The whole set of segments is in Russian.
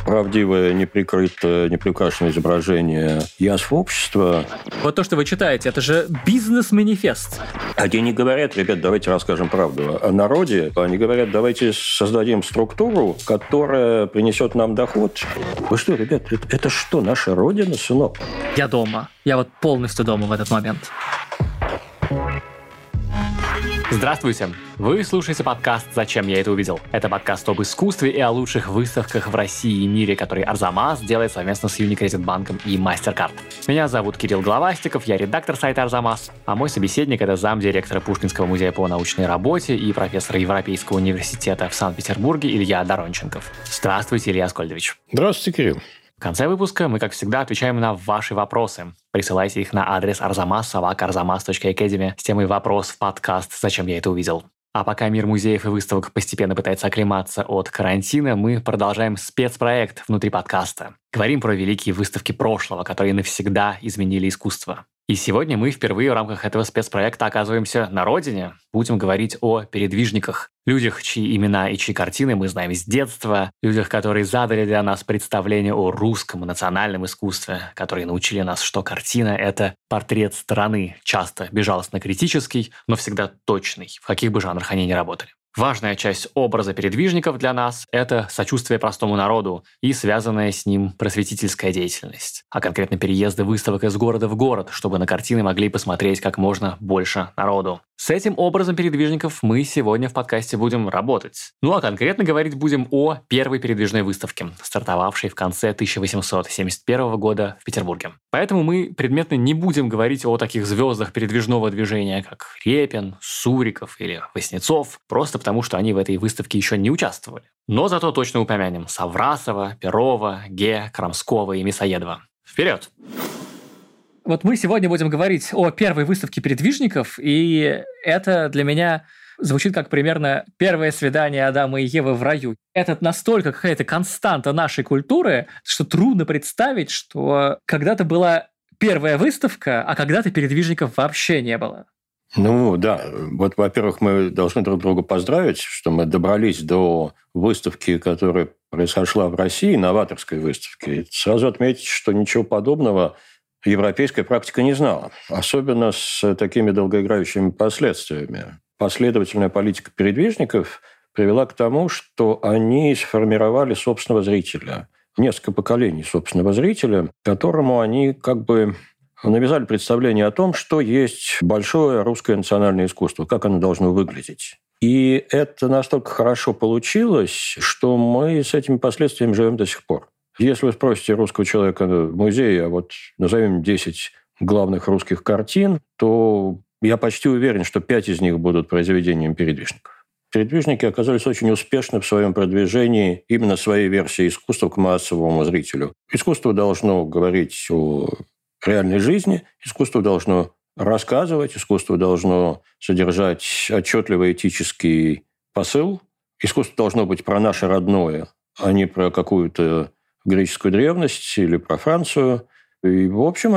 правдивое, неприкрытое, неприукрашенное изображение язв общества. Вот то, что вы читаете, это же бизнес-манифест. Они не говорят, ребят, давайте расскажем правду о народе. Они говорят, давайте создадим структуру, которая принесет нам доход. Вы что, ребят, это что, наша родина, сынок? Я дома. Я вот полностью дома в этот момент. Здравствуйте! Вы слушаете подкаст «Зачем я это увидел?». Это подкаст об искусстве и о лучших выставках в России и мире, который Арзамас делает совместно с Unicredit банком и MasterCard. Меня зовут Кирилл Главастиков, я редактор сайта Арзамас, а мой собеседник – это замдиректора Пушкинского музея по научной работе и профессор Европейского университета в Санкт-Петербурге Илья Доронченков. Здравствуйте, Илья Аскольдович. Здравствуйте, Кирилл. В конце выпуска мы, как всегда, отвечаем на ваши вопросы. Присылайте их на адрес arzamas@arzamas.academy с темой «Вопрос в подкаст. Зачем я это увидел?». А пока мир музеев и выставок постепенно пытается оклематься от карантина, мы продолжаем спецпроект внутри подкаста. Говорим про великие выставки прошлого, которые навсегда изменили искусство. И сегодня мы впервые в рамках этого спецпроекта оказываемся на родине. Будем говорить о передвижниках. Людях, чьи имена и чьи картины мы знаем с детства. Людях, которые задали для нас представление о русском национальном искусстве. Которые научили нас, что картина – это портрет страны. Часто безжалостно-критический, но всегда точный, в каких бы жанрах они ни работали. Важная часть образа передвижников для нас – это сочувствие простому народу и связанная с ним просветительская деятельность, а конкретно переезды выставок из города в город, чтобы на картины могли посмотреть как можно больше народу. С этим образом передвижников мы сегодня в подкасте будем работать. Ну а конкретно говорить будем о первой передвижной выставке, стартовавшей в конце 1871 года в Петербурге. Поэтому мы предметно не будем говорить о таких звездах передвижного движения, как Репин, Суриков или Васнецов, просто потому что они в этой выставке еще не участвовали. Но зато точно упомянем Саврасова, Перова, Ге, Крамского и Мясоедова. Вперед! Вот мы сегодня будем говорить о первой выставке передвижников, и это для меня звучит как примерно первое свидание Адама и Евы в раю. Это настолько какая-то константа нашей культуры, что трудно представить, что когда-то была первая выставка, а когда-то передвижников вообще не было. Ну да, вот, во-первых, мы должны друг друга поздравить, что мы добрались до выставки, которая произошла в России, новаторской выставки. И сразу отметить, что ничего подобного европейская практика не знала, особенно с такими долгоиграющими последствиями. Последовательная политика передвижников привела к тому, что они сформировали собственного зрителя, несколько поколений собственного зрителя, которому они как бы навязали представление о том, что есть большое русское национальное искусство, как оно должно выглядеть. И это настолько хорошо получилось, что мы с этими последствиями живем до сих пор. Если вы спросите русского человека в музее, а вот назовем 10 главных русских картин, то я почти уверен, что 5 из них будут произведением передвижников. Передвижники оказались очень успешны в своем продвижении именно своей версии искусства к массовому зрителю. Искусство должно говорить о реальной жизни, искусство должно рассказывать, искусство должно содержать отчетливый этический посыл, искусство должно быть про наше родное, а не про какую-то греческую древность или про Францию. И, в общем,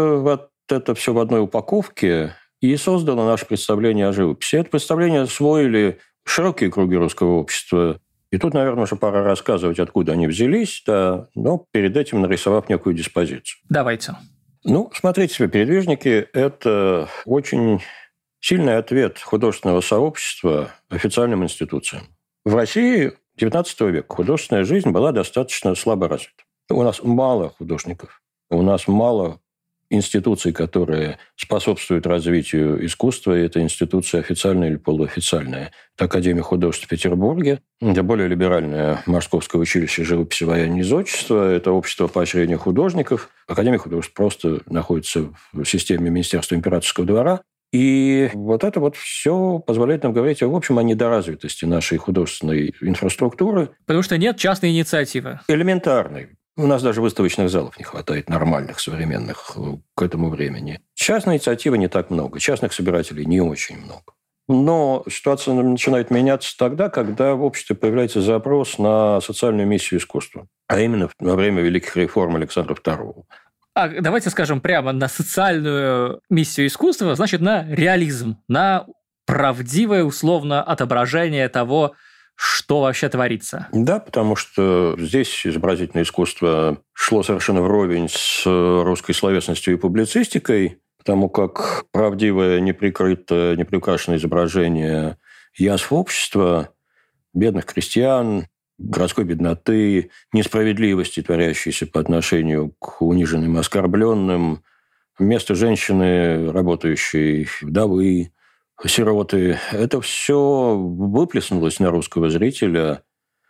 это все в одной упаковке и создало наше представление о живописи. Это представление освоили широкие круги русского общества. И тут, наверное, уже пора рассказывать, откуда они взялись, да, но перед этим нарисовав некую диспозицию. Давайте. Ну, смотрите себе, передвижники – это очень сильный ответ художественного сообщества официальным институциям. В России XIX века художественная жизнь была достаточно слабо развита. У нас мало художников, у нас мало институций, которые способствуют развитию искусства, и это институции официальные или полуофициальные. Это Академия художеств в Петербурге, это более либеральное Московское училище живописи, вояния и зодчества, это общество поощрения художников. Академия художеств просто находится в системе Министерства императорского двора. И вот это вот все позволяет нам говорить в общем, о недоразвитости нашей художественной инфраструктуры. Потому что нет частной инициативы. Элементарной. У нас даже выставочных залов не хватает нормальных, современных к этому времени. Частной инициативы не так много, частных собирателей не очень много. Но ситуация начинает меняться тогда, когда в обществе появляется запрос на социальную миссию искусства, а именно во время великих реформ Александра II. Давайте скажем прямо, на социальную миссию искусства, значит, на реализм, на правдивое, условно, отображение того, что вообще творится. Да, потому что здесь изобразительное искусство шло совершенно вровень с русской словесностью и публицистикой, потому как правдивое, неприкрытое, неприукрашенное изображение язв общества, бедных крестьян, городской бедноты, несправедливости, творящейся по отношению к униженным и оскорбленным, вместо женщины, работающей, вдовы, сироты. Это все выплеснулось на русского зрителя,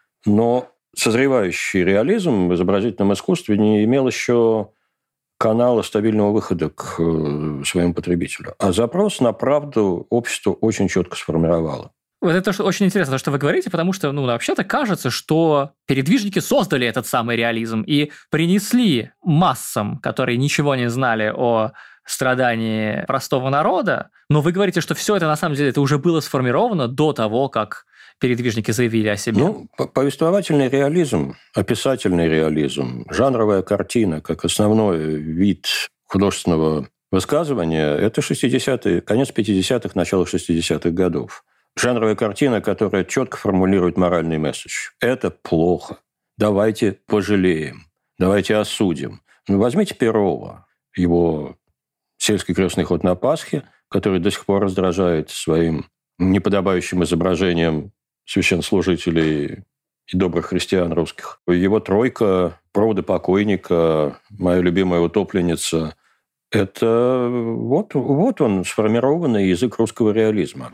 но созревающий реализм в изобразительном искусстве не имел еще канала стабильного выхода к своему потребителю. А запрос на правду общество очень четко сформировало. Вот это очень интересно, то, что вы говорите, потому что, вообще-то кажется, что передвижники создали этот самый реализм и принесли массам, которые ничего не знали о страдании простого народа, но вы говорите, что все это, на самом деле, это уже было сформировано до того, как передвижники заявили о себе. Повествовательный реализм, описательный реализм, жанровая картина, как основной вид художественного высказывания, это 60-е, конец 50-х, начало 60-х годов. Жанровая картина, которая четко формулирует моральный месседж. Это плохо. Давайте пожалеем. Давайте осудим. Возьмите Перова, его «Сельский крестный ход на Пасхе», который до сих пор раздражает своим неподобающим изображением священнослужителей и добрых христиан русских. Его «Тройка», «Проводы покойника», «Моя любимая утопленница» – это вот он, сформированный язык русского реализма.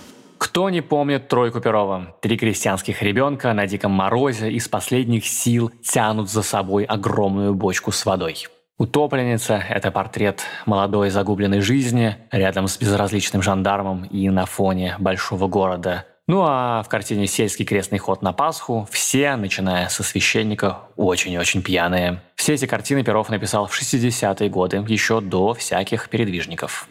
Кто не помнит «Тройку» Перова? 3 крестьянских ребенка на диком морозе из последних сил тянут за собой огромную бочку с водой. Утопленница – это портрет молодой загубленной жизни рядом с безразличным жандармом и на фоне большого города. Ну а в картине «Сельский крестный ход на Пасху» все, начиная со священника, очень-очень пьяные. Все эти картины Перов написал в 60-е годы, еще до всяких передвижников.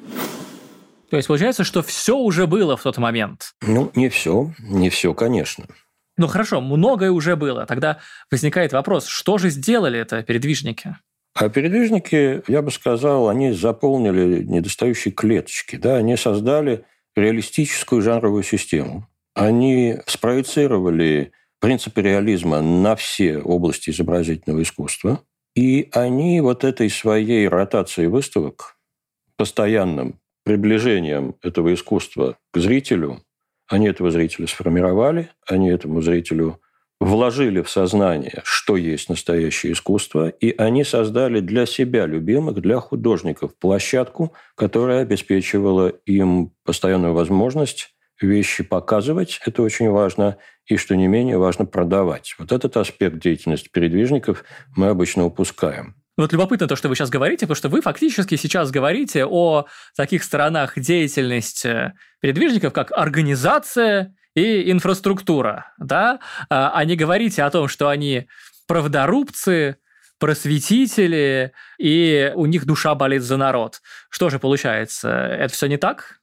То есть получается, что все уже было в тот момент? Не все, конечно. Хорошо, многое уже было. Тогда возникает вопрос, что же сделали это передвижники? А передвижники, я бы сказал, они заполнили недостающие клеточки. Да? Они создали реалистическую жанровую систему. Они спроецировали принципы реализма на все области изобразительного искусства. И они вот этой своей ротацией выставок, постоянным приближением этого искусства к зрителю, они этого зрителя сформировали, они этому зрителю вложили в сознание, что есть настоящее искусство, и они создали для себя любимых, для художников, площадку, которая обеспечивала им постоянную возможность вещи показывать, это очень важно, и, что не менее важно, продавать. Вот этот аспект деятельности передвижников мы обычно упускаем. Любопытно то, что вы сейчас говорите, потому что вы фактически сейчас говорите о таких сторонах деятельности передвижников, как организация и инфраструктура, да? А не говорите о том, что они правдорубцы, просветители, и у них душа болит за народ. Что же получается? Это все не так?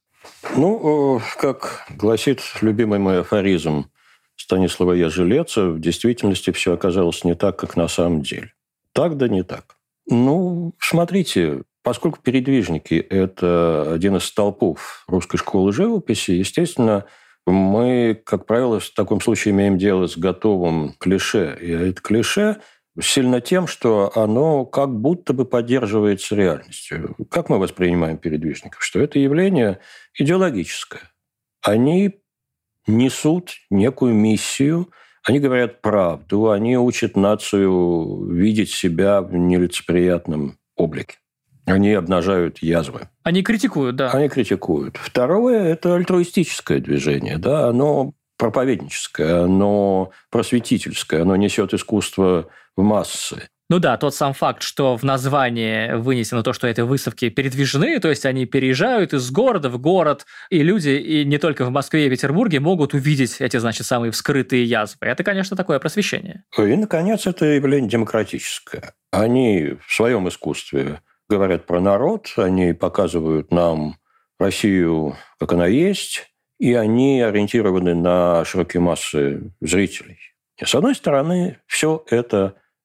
Как гласит любимый мой афоризм Станислава Ежелеца, в действительности все оказалось не так, как на самом деле. Так да не так. Смотрите, поскольку передвижники – это один из столпов русской школы живописи, естественно, мы, как правило, в таком случае имеем дело с готовым клише. И это клише сильно тем, что оно как будто бы поддерживается реальностью. Как мы воспринимаем передвижников? Что это явление идеологическое. Они несут некую миссию, они говорят правду, они учат нацию видеть себя в нелицеприятном облике. Они обнажают язвы. Они критикуют, да. Они критикуют. Второе – это альтруистическое движение. Да? Оно проповедническое, оно просветительское, оно несет искусство в массы. Тот сам факт, что в названии вынесено то, что эти выставки передвижные, то есть они переезжают из города в город, и люди и не только в Москве и Петербурге могут увидеть эти, самые вскрытые язвы. Это, конечно, такое просвещение. И, наконец, это явление демократическое. Они в своем искусстве говорят про народ, они показывают нам Россию, как она есть, и они ориентированы на широкие массы зрителей. И, с одной стороны, все это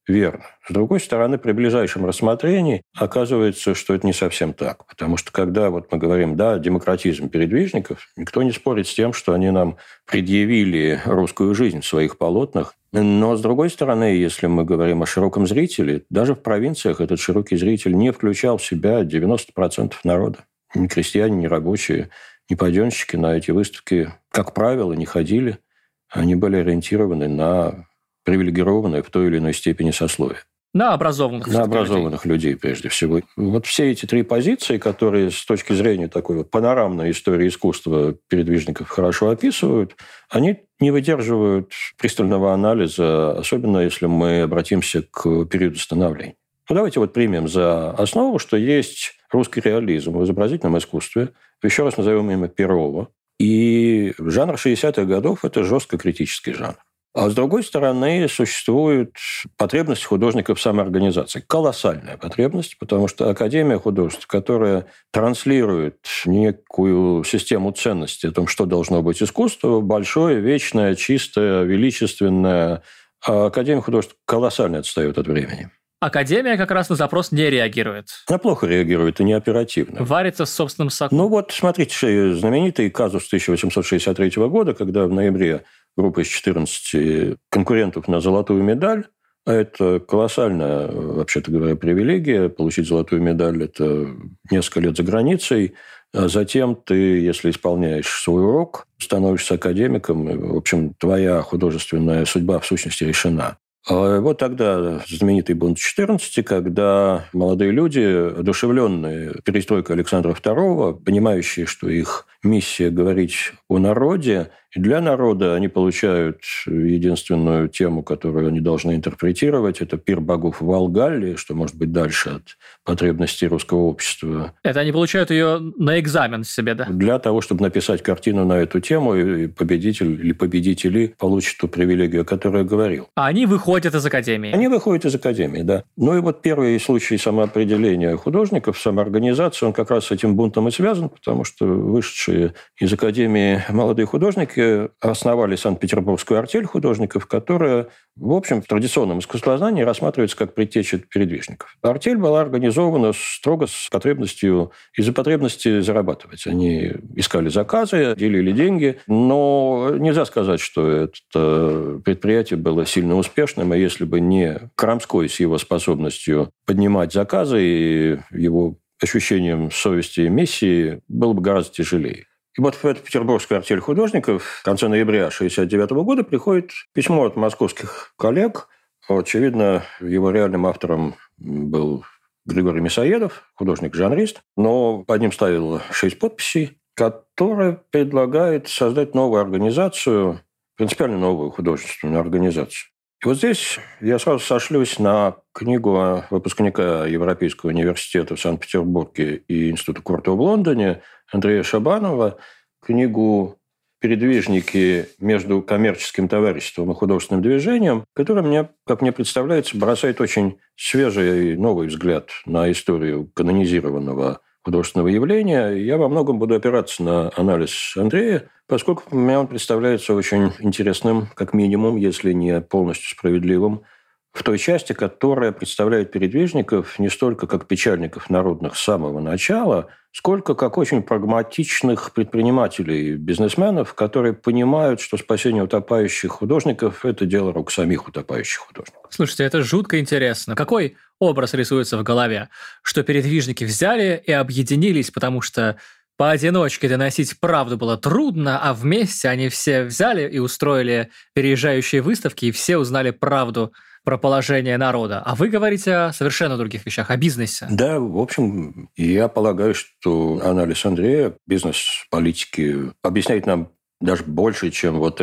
верно. С другой стороны, при ближайшем рассмотрении оказывается, что это не совсем так. Потому что когда вот мы говорим, да, демократизм передвижников, никто не спорит с тем, что они нам предъявили русскую жизнь в своих полотнах. Но, с другой стороны, если мы говорим о широком зрителе, даже в провинциях этот широкий зритель не включал в себя 90% народа. Ни крестьяне, ни рабочие, ни паденщики на эти выставки, как правило, не ходили. Они были ориентированы на привилегированное в той или иной степени сословие. На образованных. На образованных людей, прежде всего. Вот все эти три позиции, которые с точки зрения такой вот панорамной истории искусства передвижников хорошо описывают, они не выдерживают пристального анализа, особенно если мы обратимся к периоду становления. Ну, давайте вот примем за основу, что есть русский реализм в изобразительном искусстве. Еще раз назовем имя Перова. И жанр 60-х годов – это жестко критический жанр. А с другой стороны, существует потребность художников в самоорганизации. Колоссальная потребность, потому что Академия художеств, которая транслирует некую систему ценностей о том, что должно быть искусство, большое, вечное, чистое, величественное. А Академия художеств колоссально отстает от времени. Академия как раз на запрос не реагирует. Она плохо реагирует и не оперативно. Варится в собственном соку. Ну вот, смотрите, знаменитый казус 1863 года, когда в ноябре группа из 14 конкурентов на золотую медаль, а это колоссальная, вообще-то говоря, привилегия, получить золотую медаль – это несколько лет за границей, а затем ты, если исполняешь свой урок, становишься академиком, и, в общем, твоя художественная судьба в сущности решена. Вот тогда знаменитый бунт 14, когда молодые люди, одушевленные перестройкой Александра II, понимающие, что их миссия говорить о народе, и для народа они получают единственную тему, которую они должны интерпретировать, это пир богов в Валгалле, что может быть дальше от потребностей русского общества. Это они получают ее на экзамен себе, да? Для того, чтобы написать картину на эту тему, и победитель или победители получат ту привилегию, о которой я говорил. А они выходят из академии? Они выходят из академии, да. Ну и вот первый случай самоопределения художников, самоорганизации, он как раз с этим бунтом и связан, потому что вышедшие из академии молодые художники основали Санкт-Петербургскую артель художников, которая, в общем, в традиционном искусствознании рассматривается как предтеча передвижников. Артель была организована строго с потребностью, из-за потребности зарабатывать. Они искали заказы, делили деньги, но нельзя сказать, что это предприятие было сильно успешным, и если бы не Крамской с его способностью поднимать заказы и его ощущением совести и миссии, было бы гораздо тяжелее. И вот в эту петербургскую артель художников в конце ноября 1969 года приходит письмо от московских коллег. Очевидно, его реальным автором был Григорий Мясоедов, художник-жанрист, но под ним ставил 6 подписей, которая предлагает создать новую организацию, принципиально новую художественную организацию. И вот здесь я сразу сошлюсь на книгу выпускника Европейского университета в Санкт-Петербурге и Института Куртова в Лондоне Андрея Шабанова, книгу «Передвижники между коммерческим товариществом и художественным движением», которая мне, как мне представляется, бросает очень свежий и новый взгляд на историю канонизированного художественного явления. Я во многом буду опираться на анализ Андрея, поскольку мне он представляется очень интересным, как минимум, если не полностью справедливым, в той части, которая представляет передвижников не столько как печальников народных с самого начала, сколько как очень прагматичных предпринимателей, бизнесменов, которые понимают, что спасение утопающих художников – это дело рук самих утопающих художников. Слушайте, это жутко интересно. Какой образ рисуется в голове? Что передвижники взяли и объединились, потому что поодиночке доносить правду было трудно, а вместе они все взяли и устроили переезжающие выставки, и все узнали правду про положение народа. А вы говорите о совершенно других вещах, о бизнесе. Да, в общем, я полагаю, что анализ Андрея бизнес-политики объясняет нам даже больше, чем вот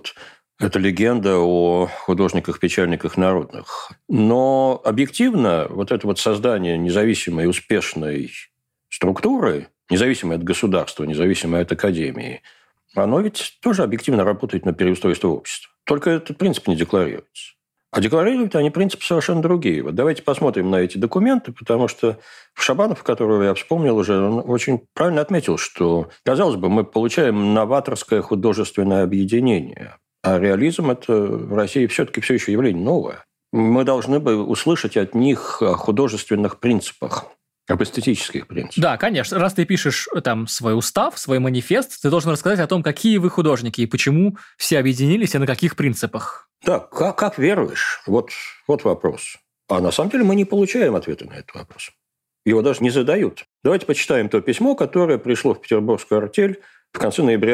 эта легенда о художниках-печальниках народных. Но объективно вот это вот создание независимой, успешной структуры, независимой от государства, независимой от академии, оно ведь тоже объективно работает на переустройство общества. Только этот принцип не декларируется. А декларируют они принципы совершенно другие. Вот давайте посмотрим на эти документы, потому что Шабанов, которого я вспомнил уже, он очень правильно отметил, что, казалось бы, мы получаем новаторское художественное объединение, а реализм – это в России все-таки все еще явление новое. Мы должны бы услышать от них о художественных принципах, об эстетических принципах. Да, конечно. Раз ты пишешь там свой устав, свой манифест, ты должен рассказать о том, какие вы художники и почему все объединились и на каких принципах. Да, как веруешь? Вот вопрос. А на самом деле мы не получаем ответа на этот вопрос. Его даже не задают. Давайте почитаем то письмо, которое пришло в Петербургскую артель в конце ноября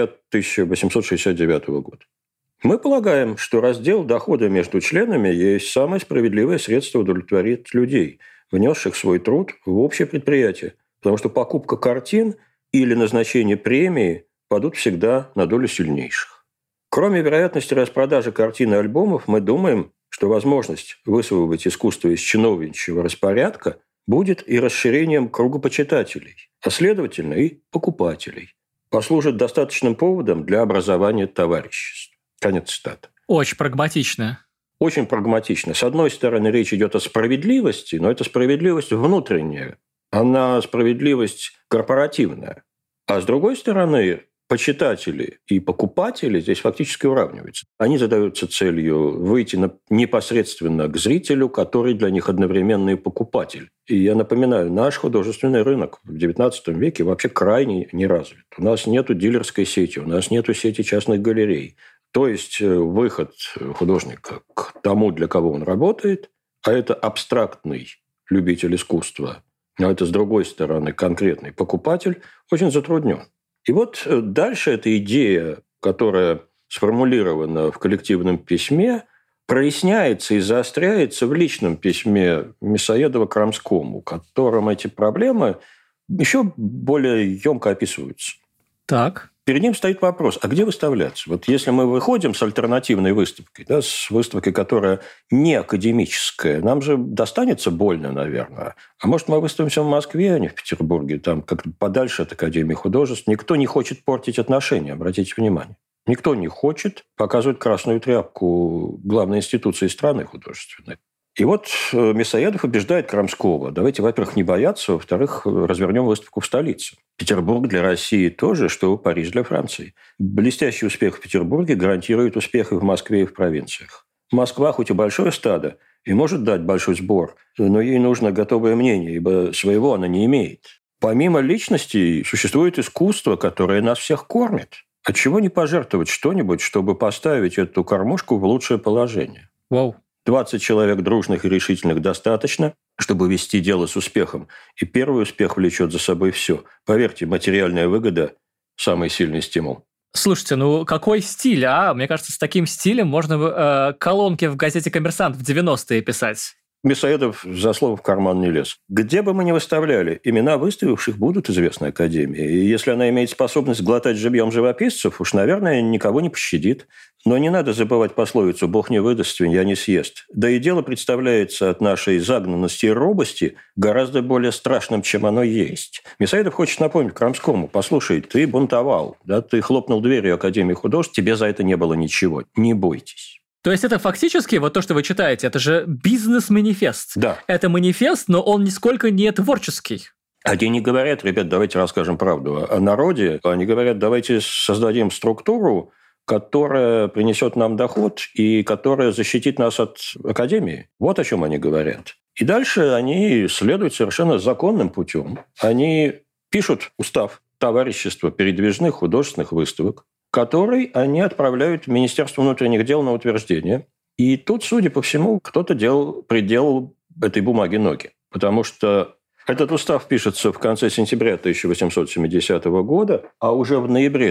1869 года. Мы полагаем, что раздел дохода между членами есть самое справедливое средство удовлетворить людей, внесших свой труд в общее предприятие, потому что покупка картин или назначение премии падут всегда на долю сильнейших. Кроме вероятности распродажи картин и альбомов, мы думаем, что возможность высвободить искусство из чиновничьего распорядка будет и расширением круга почитателей, а следовательно и покупателей, послужит достаточным поводом для образования товариществ. Конец цитаты. Очень прагматично. Очень прагматично. С одной стороны, речь идет о справедливости, но это справедливость внутренняя, она справедливость корпоративная. А с другой стороны, почитатели и покупатели здесь фактически уравниваются. Они задаются целью выйти непосредственно к зрителю, который для них одновременно и покупатель. И я напоминаю, наш художественный рынок в XIX веке вообще крайне не развит. У нас нету дилерской сети, у нас нету сети частных галерей. То есть выход художника к тому, для кого он работает, а это абстрактный любитель искусства, а это, с другой стороны, конкретный покупатель, очень затруднен. И вот дальше эта идея, которая сформулирована в коллективном письме, проясняется и заостряется в личном письме Мясоедова Крамскому, которым эти проблемы еще более емко описываются. Так. Перед ним стоит вопрос, а где выставляться? Вот если мы выходим с альтернативной выставкой, да, с выставкой, которая не академическая, нам же достанется больно, наверное. А может, мы выставимся в Москве, а не в Петербурге, там как-то подальше от Академии художеств. Никто не хочет портить отношения, обратите внимание. Никто не хочет показывать красную тряпку главной институции страны художественной. И вот Мясоедов убеждает Крамского. Давайте, во-первых, не бояться, во-вторых, развернем выставку в столице. Петербург для России тоже, что Париж для Франции. Блестящий успех в Петербурге гарантирует успех и в Москве, и в провинциях. Москва хоть и большое стадо, и может дать большой сбор, но ей нужно готовое мнение, ибо своего она не имеет. Помимо личностей существует искусство, которое нас всех кормит. Отчего не пожертвовать что-нибудь, чтобы поставить эту кормушку в лучшее положение? Вау. 20 человек дружных и решительных достаточно, чтобы вести дело с успехом. И первый успех влечет за собой все. Поверьте, материальная выгода – самый сильный стимул. Слушайте, ну какой стиль, а? Мне кажется, с таким стилем можно колонки в газете «Коммерсант» в 90-е писать. Мясоедов за слово в карман не лез. Где бы мы ни выставляли, имена выставивших будут известны Академии. И если она имеет способность глотать живьем живописцев, уж, наверное, никого не пощадит. Но не надо забывать пословицу «Бог не выдаст, свинья не съест». Да и дело представляется от нашей загнанности и робости гораздо более страшным, чем оно есть. Мясоедов хочет напомнить Крамскому: послушай, ты бунтовал, да, ты хлопнул дверью Академии художеств, тебе за это не было ничего. Не бойтесь. То есть это фактически, вот то, что вы читаете, это же бизнес-манифест. Да. Это манифест, но он нисколько не творческий. Они не говорят: ребят, давайте расскажем правду о народе. Они говорят: давайте создадим структуру, которая принесет нам доход и которая защитит нас от Академии. Вот о чем они говорят. И дальше они следуют совершенно законным путем. Они пишут устав товарищества передвижных художественных выставок, который они отправляют в Министерство внутренних дел на утверждение. И тут, судя по всему, кто-то приделал этой бумаге ноги. Потому что этот устав пишется в конце сентября 1870 года, а уже в ноябре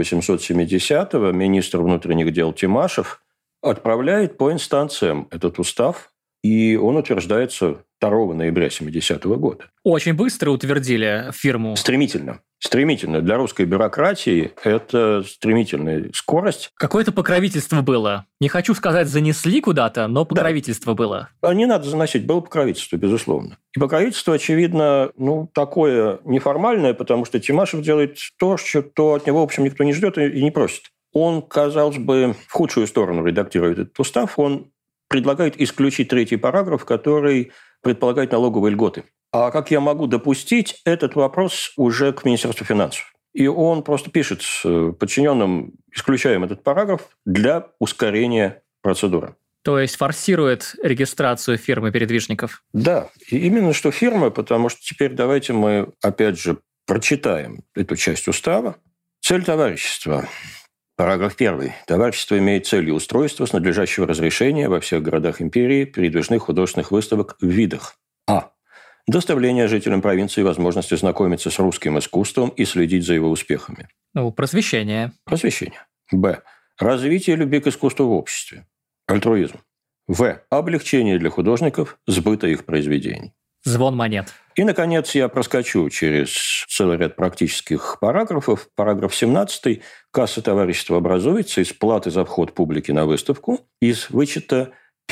1870 министр внутренних дел Тимашев отправляет по инстанциям этот устав, и он утверждается 2 ноября 70 года. Очень быстро утвердили фирму. Стремительно. Стремительно. Для русской бюрократии это стремительная скорость. Какое-то покровительство было. Не хочу сказать, занесли куда-то, но покровительство было. Не надо заносить. Было покровительство, безусловно. И покровительство, очевидно, такое неформальное, потому что Тимашев делает то, что от него, в общем, никто не ждет и не просит. Он, казалось бы, в худшую сторону редактирует этот устав. Он предлагает исключить 3-й параграф, который предполагает налоговые льготы. А как я могу допустить, этот вопрос уже к Министерству финансов. И он просто пишет подчиненным: исключаем этот параграф для ускорения процедуры. То есть форсирует регистрацию фирмы передвижников? Да, и именно что фирма, потому что теперь давайте мы, опять же, прочитаем эту часть устава. Цель товарищества. Параграф 1. Товарищество имеет целью устройства с надлежащего разрешения во всех городах империи передвижных художественных выставок в видах. А. Доставление жителям провинции возможности знакомиться с русским искусством и следить за его успехами. Просвещение. Просвещение. Б. Развитие любви к искусству в обществе. Альтруизм. В. Облегчение для художников сбыта их произведений. Звон монет. И, наконец, я проскочу через целый ряд практических параграфов. Параграф 17. Касса товарищества образуется из платы за вход публики на выставку, из вычета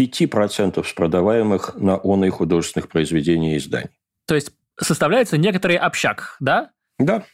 5% с продаваемых на оной художественных произведений и изданий. То есть составляется некоторый общак, да? Да.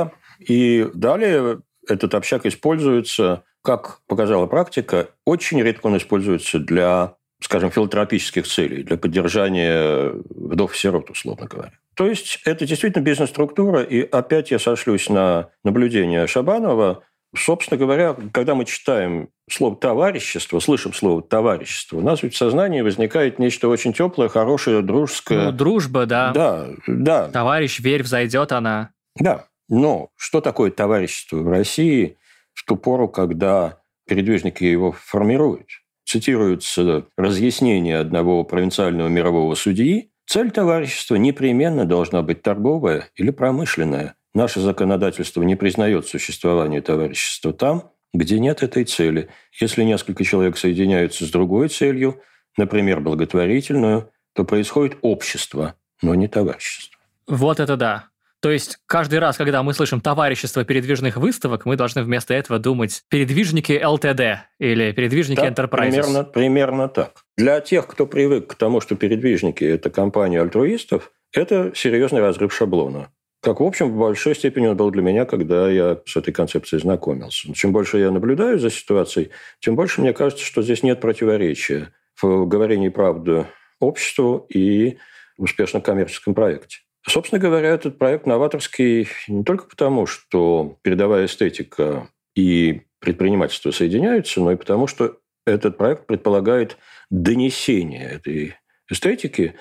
И далее этот общак используется, как показала практика, очень редко он используется для, скажем, филантропических целей, для поддержания вдов-сирот, условно говоря. То есть это действительно бизнес-структура, и опять я сошлюсь на наблюдение Шабанова. Собственно говоря, когда мы читаем слово «товарищество», слышим слово «товарищество», у нас ведь в сознании возникает нечто очень теплое, хорошее, дружеское. Дружба, да. Да. Товарищ, верь, взойдет она. Да. Но что такое товарищество в России в ту пору, когда передвижники его формируют? Цитируется разъяснение одного провинциального мирового судьи. Цель товарищества непременно должна быть торговая или промышленная. Наше законодательство не признает существование товарищества там, где нет этой цели. Если несколько человек соединяются с другой целью, например, благотворительную, то происходит общество, но не товарищество. Вот это да. То есть каждый раз, когда мы слышим «товарищество передвижных выставок», мы должны вместо этого думать «передвижники ЛТД» или «передвижники Enterprises». Примерно так. Для тех, кто привык к тому, что передвижники – это компания альтруистов, это серьезный разрыв шаблона. Как, в общем, в большой степени он был для меня, когда я с этой концепцией знакомился. Чем больше я наблюдаю за ситуацией, тем больше мне кажется, что здесь нет противоречия в говорении правды обществу и успешном коммерческом проекте. Собственно говоря, этот проект новаторский не только потому, что передовая эстетика и предпринимательство соединяются, но и потому, что этот проект предполагает донесение этой эстетики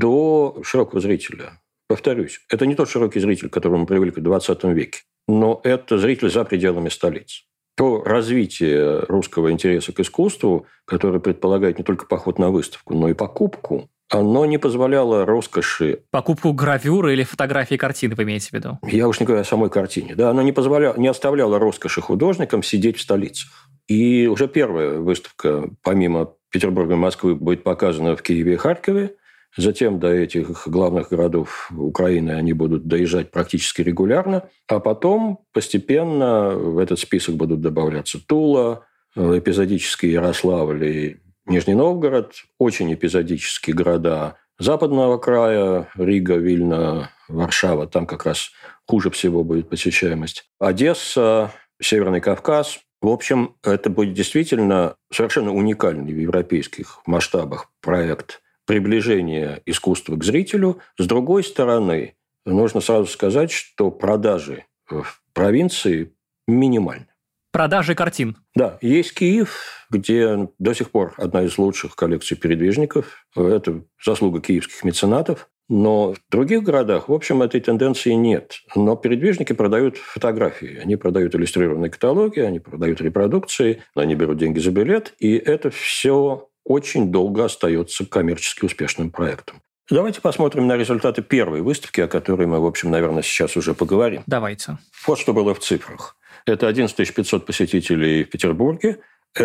до широкого зрителя. Повторюсь, это не тот широкий зритель, к которому мы привыкли в 20 веке, но это зритель за пределами столиц. То развитие русского интереса к искусству, которое предполагает не только поход на выставку, но и покупку, оно не позволяло роскоши... Покупку гравюры или фотографии картины, вы имеете в виду? Я уж не говорю о самой картине. Да, оно не оставляло роскоши художникам сидеть в столицах. И уже первая выставка, помимо Петербурга и Москвы, будет показана в Киеве и Харькове. Затем до этих главных городов Украины они будут доезжать практически регулярно. А потом постепенно в этот список будут добавляться Тула, эпизодически Ярославль и Нижний Новгород, очень эпизодические города западного края, Рига, Вильна, Варшава. Там как раз хуже всего будет посещаемость. Одесса, Северный Кавказ. В общем, это будет действительно совершенно уникальный в европейских масштабах проект приближения искусства к зрителю. С другой стороны, нужно сразу сказать, что продажи в провинции минимальны. Продажи картин. Да, есть Киев, где до сих пор одна из лучших коллекций передвижников. Это заслуга киевских меценатов. Но в других городах, в общем, этой тенденции нет. Но передвижники продают фотографии. Они продают иллюстрированные каталоги, они продают репродукции, они берут деньги за билет. И это все очень долго остается коммерчески успешным проектом. Давайте посмотрим на результаты первой выставки, о которой мы, в общем, наверное, сейчас уже поговорим. Давайте. Вот что было в цифрах. Это 11 500 посетителей в Петербурге,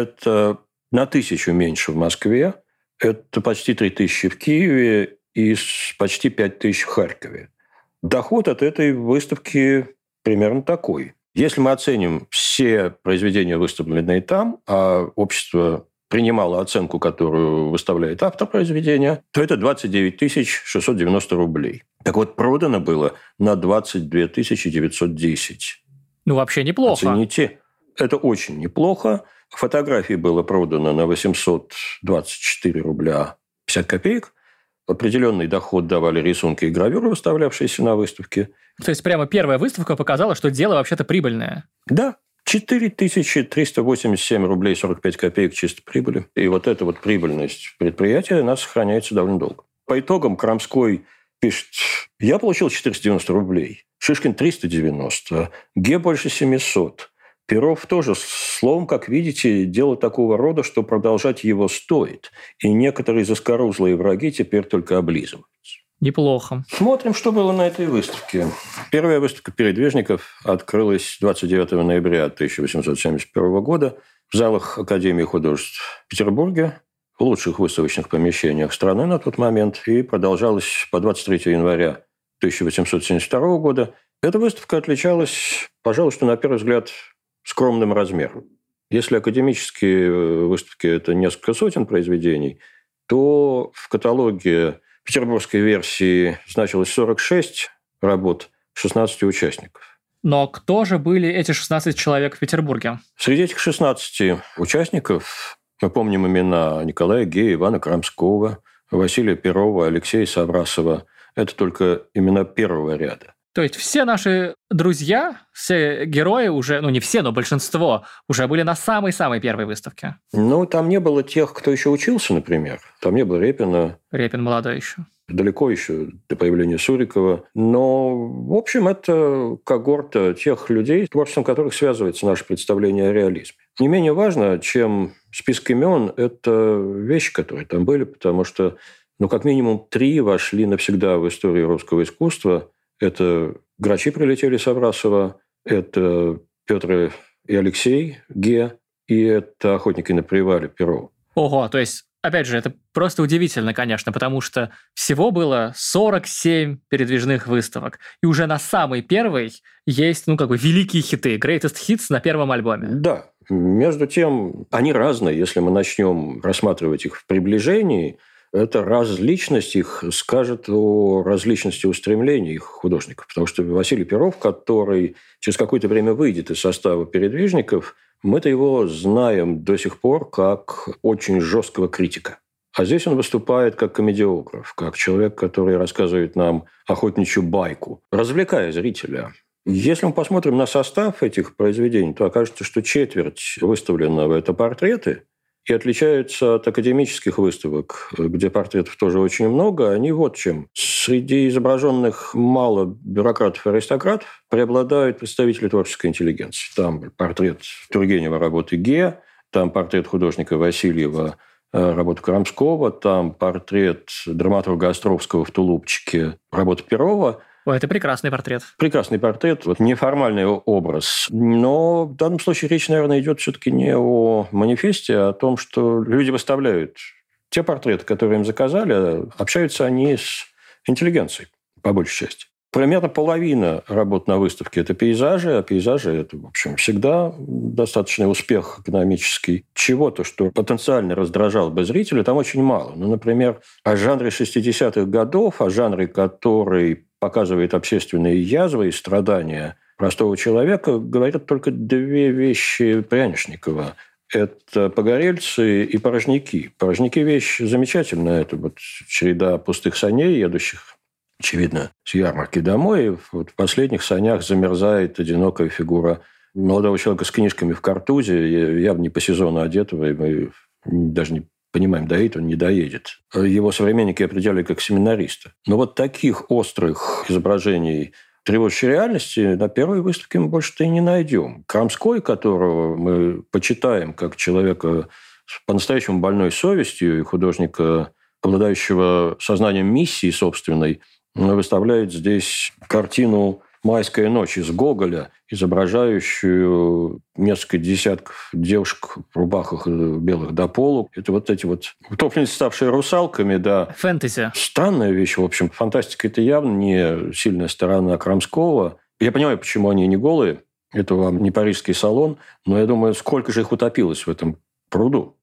это на 1000 меньше в Москве, это почти 3000 в Киеве и почти 5000 в Харькове. Доход от этой выставки примерно такой. Если мы оценим все произведения, выставленные там, а общество принимало оценку, которую выставляет автор произведения, то это 29 690 рублей. Так вот, продано было на 22 910. Ну, вообще неплохо. Оцените. Это очень неплохо. Фотографий было продано на 824 рубля 50 копеек. Определенный доход давали рисунки и гравюры, выставлявшиеся на выставке. То есть прямо первая выставка показала, что дело вообще-то прибыльное. Да. 4387 рублей 45 копеек чистой прибыли. И вот эта вот прибыльность предприятия у нас сохраняется довольно долго. По итогам Крамской пишет: я получил 490 рублей, Шишкин 390, Ге больше 700. Перов тоже, словом, как видите, дело такого рода, что продолжать его стоит. И некоторые заскорузлые враги теперь только облизываются. Неплохо. Смотрим, что было на этой выставке. Первая выставка передвижников открылась 29 ноября 1871 года в залах Академии художеств в Петербурге, в лучших выставочных помещениях страны на тот момент, и продолжалась по 23 января 1872 года. Эта выставка отличалась, пожалуй, что на первый взгляд, скромным размером. Если академические выставки – это несколько сотен произведений, то в каталоге петербургской версии значилось 46 работ, 16 участников. Но кто же были эти 16 человек в Петербурге? Среди этих 16 участников мы помним имена Николая Гея, Ивана Крамского, Василия Перова, Алексея Саврасова. Это только имена первого ряда. То есть все наши друзья, все герои уже, не все, но большинство, уже были на самой-самой первой выставке. Там не было тех, кто еще учился, например. Там не было Репина. Репин молодой еще. Далеко еще до появления Сурикова. Но, в общем, это когорта тех людей, творчеством которых связывается наше представление о реализме. Не менее важно, чем список имен, это вещи, которые там были, потому что, как минимум 3 вошли навсегда в историю русского искусства. Это «Грачи прилетели» Саврасова, это Петр и Алексей Ге, и это «Охотники на привале» Перова. Ого, то есть, опять же, это просто удивительно, конечно, потому что всего было 47 передвижных выставок, и уже на самой первой есть, великие хиты, greatest hits на первом альбоме. Да, между тем, они разные. Если мы начнем рассматривать их в приближении, эта различность их скажет о различности устремлений их художников. Потому что Василий Перов, который через какое-то время выйдет из состава передвижников, мы-то его знаем до сих пор как очень жесткого критика. А здесь он выступает как комедиограф, как человек, который рассказывает нам охотничью байку, развлекая зрителя. Если мы посмотрим на состав этих произведений, то окажется, что четверть выставленного – это портреты, и отличаются от академических выставок, где портретов тоже очень много. Они вот чем. Среди изображенных мало бюрократов и аристократов преобладают представители творческой интеллигенции. Там портрет Тургенева работы Ге, там портрет художника Васильева работы Крамского, там портрет драматурга Островского в тулупчике работы Перова. Это прекрасный портрет. Прекрасный портрет, неформальный образ. Но в данном случае речь, наверное, идет все-таки не о манифесте, а о том, что люди выставляют те портреты, которые им заказали, а общаются они с интеллигенцией, по большей части. Примерно половина работ на выставке – это пейзажи, а пейзажи – это, в общем, всегда достаточный успех экономический. Чего-то, что потенциально раздражало бы зрителя, там очень мало. Например, о жанре 60-х годов, о жанре, который показывает общественные язвы и страдания простого человека, говорят только 2 вещи Прянишникова. Это погорельцы и порожняки. Порожняки – вещь замечательная. Это череда пустых саней, едущих, очевидно, с ярмарки домой. И в последних санях замерзает одинокая фигура молодого человека с книжками в картузе, явно не по сезону одетого, и мы даже не понимаем, доедет он, не доедет. Его современники определяли как семинариста. Но таких острых изображений тревожащей реальности на первой выставке мы больше-то и не найдем. Крамской, которого мы почитаем как человека с по-настоящему больной совестью и художника, обладающего сознанием миссии собственной, выставляет здесь картину «Майская ночь» из Гоголя, изображающую несколько десятков девушек в рубахах белых до полу. Это эти утопленницы, ставшие русалками, да. Фэнтези. Странная вещь, в общем. Фантастика – это явно не сильная сторона Крамского. Я понимаю, почему они не голые. Это вам не парижский салон. Но я думаю, сколько же их утопилось в этом пруду.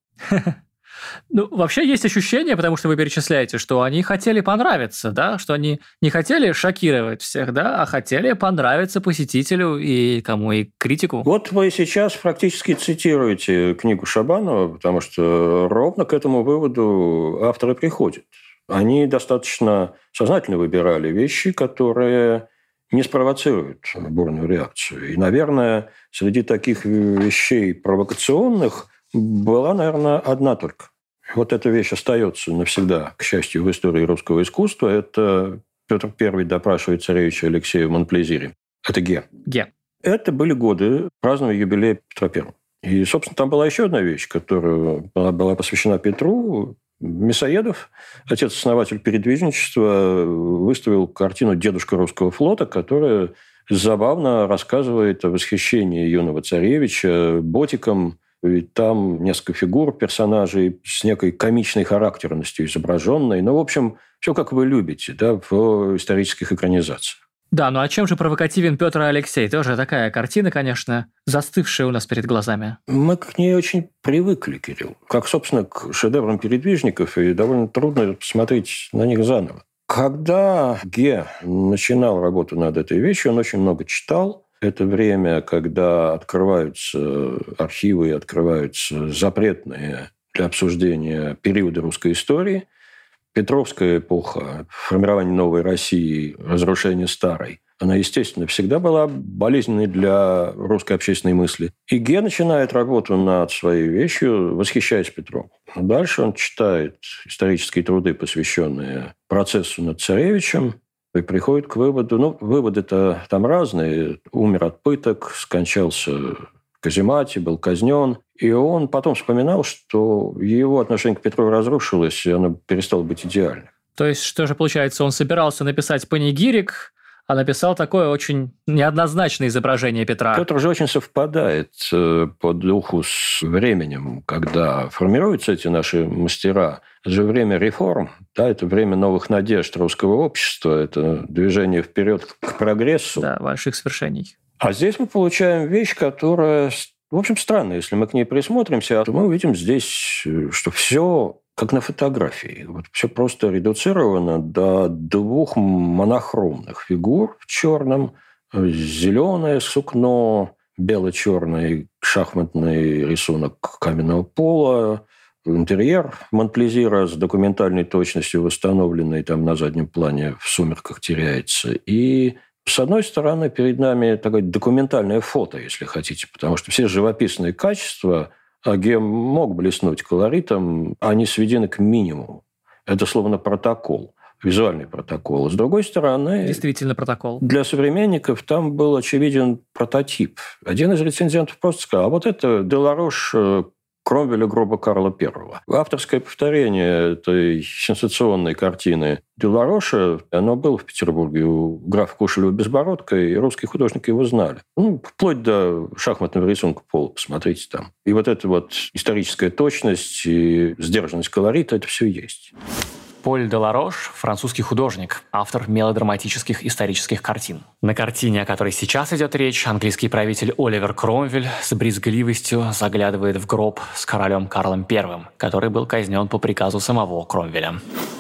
Вообще есть ощущение, потому что вы перечисляете, что они хотели понравиться, да, что они не хотели шокировать всех, да, а хотели понравиться посетителю и кому, и критику. Вы сейчас практически цитируете книгу Шабанова, потому что ровно к этому выводу авторы приходят. Они достаточно сознательно выбирали вещи, которые не спровоцирует бурную реакцию. И, наверное, среди таких вещей провокационных была, наверное, одна только. Вот эта вещь остается навсегда, к счастью, в истории русского искусства. Это Петр I допрашивает царевича Алексея в Монплезире. Это Ге. Это были годы празднования юбилея Петра I. И, собственно, там была еще одна вещь, которая была посвящена Петру. Мясоедов, отец-основатель передвижничества, выставил картину «Дедушка русского флота», которая забавно рассказывает о восхищении юного царевича ботиком. Ведь там несколько фигур персонажей с некой комичной характерностью изображенной. Ну, в общем, все как вы любите, да, в исторических экранизациях. Да, ну а чем же провокативен Петр и Алексей? Тоже такая картина, конечно, застывшая у нас перед глазами. Мы к ней очень привыкли, Кирилл. Как, собственно, к шедеврам передвижников, и довольно трудно посмотреть на них заново. Когда Ге начинал работу над этой вещью, он очень много читал. Это время, когда открываются архивы, открываются запретные для обсуждения периоды русской истории. Петровская эпоха, формирование новой России, разрушение старой, она, естественно, всегда была болезненной для русской общественной мысли. И Ге начинает работу над своей вещью, восхищаясь Петром. Дальше он читает исторические труды, посвященные процессу над царевичем, и приходит к выводу, выводы-то там разные. Умер от пыток, скончался в каземате, был казнен. И он потом вспоминал, что его отношение к Петру разрушилось, и оно перестало быть идеальным. То есть, что же получается, он собирался написать панигирик, а написал такое очень неоднозначное изображение Петра. Петр же очень совпадает по духу с временем, когда формируются эти наши мастера. Это же время реформ, да, это время новых надежд русского общества, это движение вперед к прогрессу. Да, больших свершений. А здесь мы получаем вещь, которая, в общем, странная. Если мы к ней присмотримся, то мы увидим здесь, что все как на фотографии. Вот все просто редуцировано до двух монохромных фигур в черном. Зеленое сукно, бело-черный шахматный рисунок каменного пола, интерьер Монплезира с документальной точностью восстановленный, там на заднем плане в сумерках теряется. И с одной стороны, перед нами такое документальное фото, если хотите, потому что все живописные качества Ге мог блеснуть колоритом, они сведены к минимуму. Это словно протокол, визуальный протокол. С другой стороны... Действительно протокол. Для современников там был очевиден прототип. Один из рецензентов просто сказал, а вот это Деларош Кромвеля «Гроба Карла I». Авторское повторение этой сенсационной картины Делароша, оно было в Петербурге у графа Кушелева-Безбородка, и русские художники его знали. Вплоть до шахматного рисунка пола, посмотрите там. И вот эта вот историческая точность и сдержанность колорита, это все есть. Поль Деларош – французский художник, автор мелодраматических исторических картин. На картине, о которой сейчас идет речь, английский правитель Оливер Кромвель с брезгливостью заглядывает в гроб с королем Карлом I, который был казнен по приказу самого Кромвеля.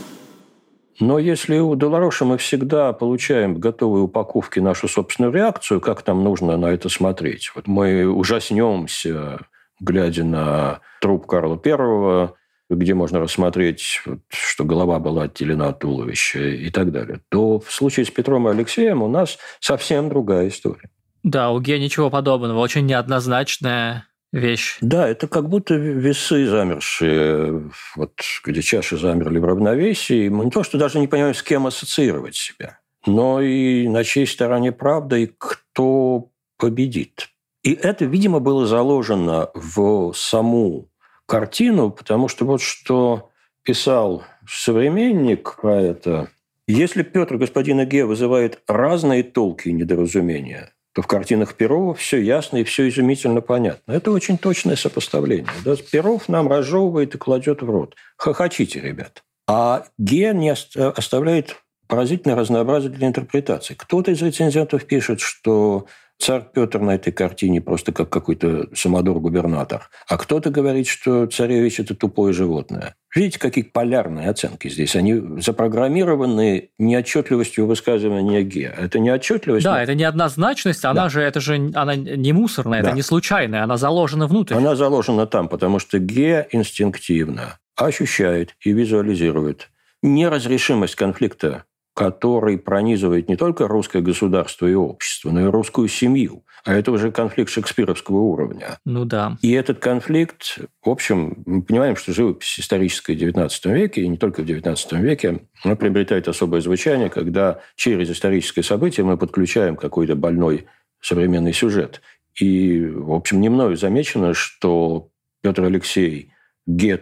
Но если у Делароша мы всегда получаем в готовой упаковке нашу собственную реакцию, как нам нужно на это смотреть? Вот мы ужаснемся, глядя на труп Карла I, где можно рассмотреть, что голова была отделена от туловища и так далее, то в случае с Петром и Алексеем у нас совсем другая история. Да, у Ге ничего подобного, очень неоднозначная вещь. Да, это как будто весы замершие, вот, где чаши замерли в равновесии. Мы не то, что даже не понимаем, с кем ассоциировать себя, но и на чьей стороне правда, и кто победит. И это, видимо, было заложено в саму картину, потому что вот что писал современник про это. Если Петр господина Ге вызывает разные толки и недоразумения, то в картинах Перова все ясно и все изумительно понятно. Это очень точное сопоставление. Да? Перов нам разжевывает и кладет в рот. Хохочите, ребят. А Ге не оставляет поразительное разнообразие для интерпретации. Кто-то из рецензентов пишет, что царь Петр на этой картине просто как какой-то самодур-губернатор. А кто-то говорит, что царевич – это тупое животное. Видите, какие полярные оценки здесь. Они запрограммированы неотчетливостью высказывания Ге. Это неотчетливость. Да, это неоднозначность. Она же она не мусорная, да. Это не случайная. Она заложена внутрь. Она заложена там, потому что Ге инстинктивно ощущает и визуализирует неразрешимость конфликта который пронизывает не только русское государство и общество, но и русскую семью. А это уже конфликт шекспировского уровня. Ну да. И этот конфликт, в общем, мы понимаем, что живопись историческая в XIX веке, и не только в XIX веке, она приобретает особое звучание, когда через историческое событие мы подключаем какой-то больной современный сюжет. И, в общем, не мною замечено, что Петр Алексей Ге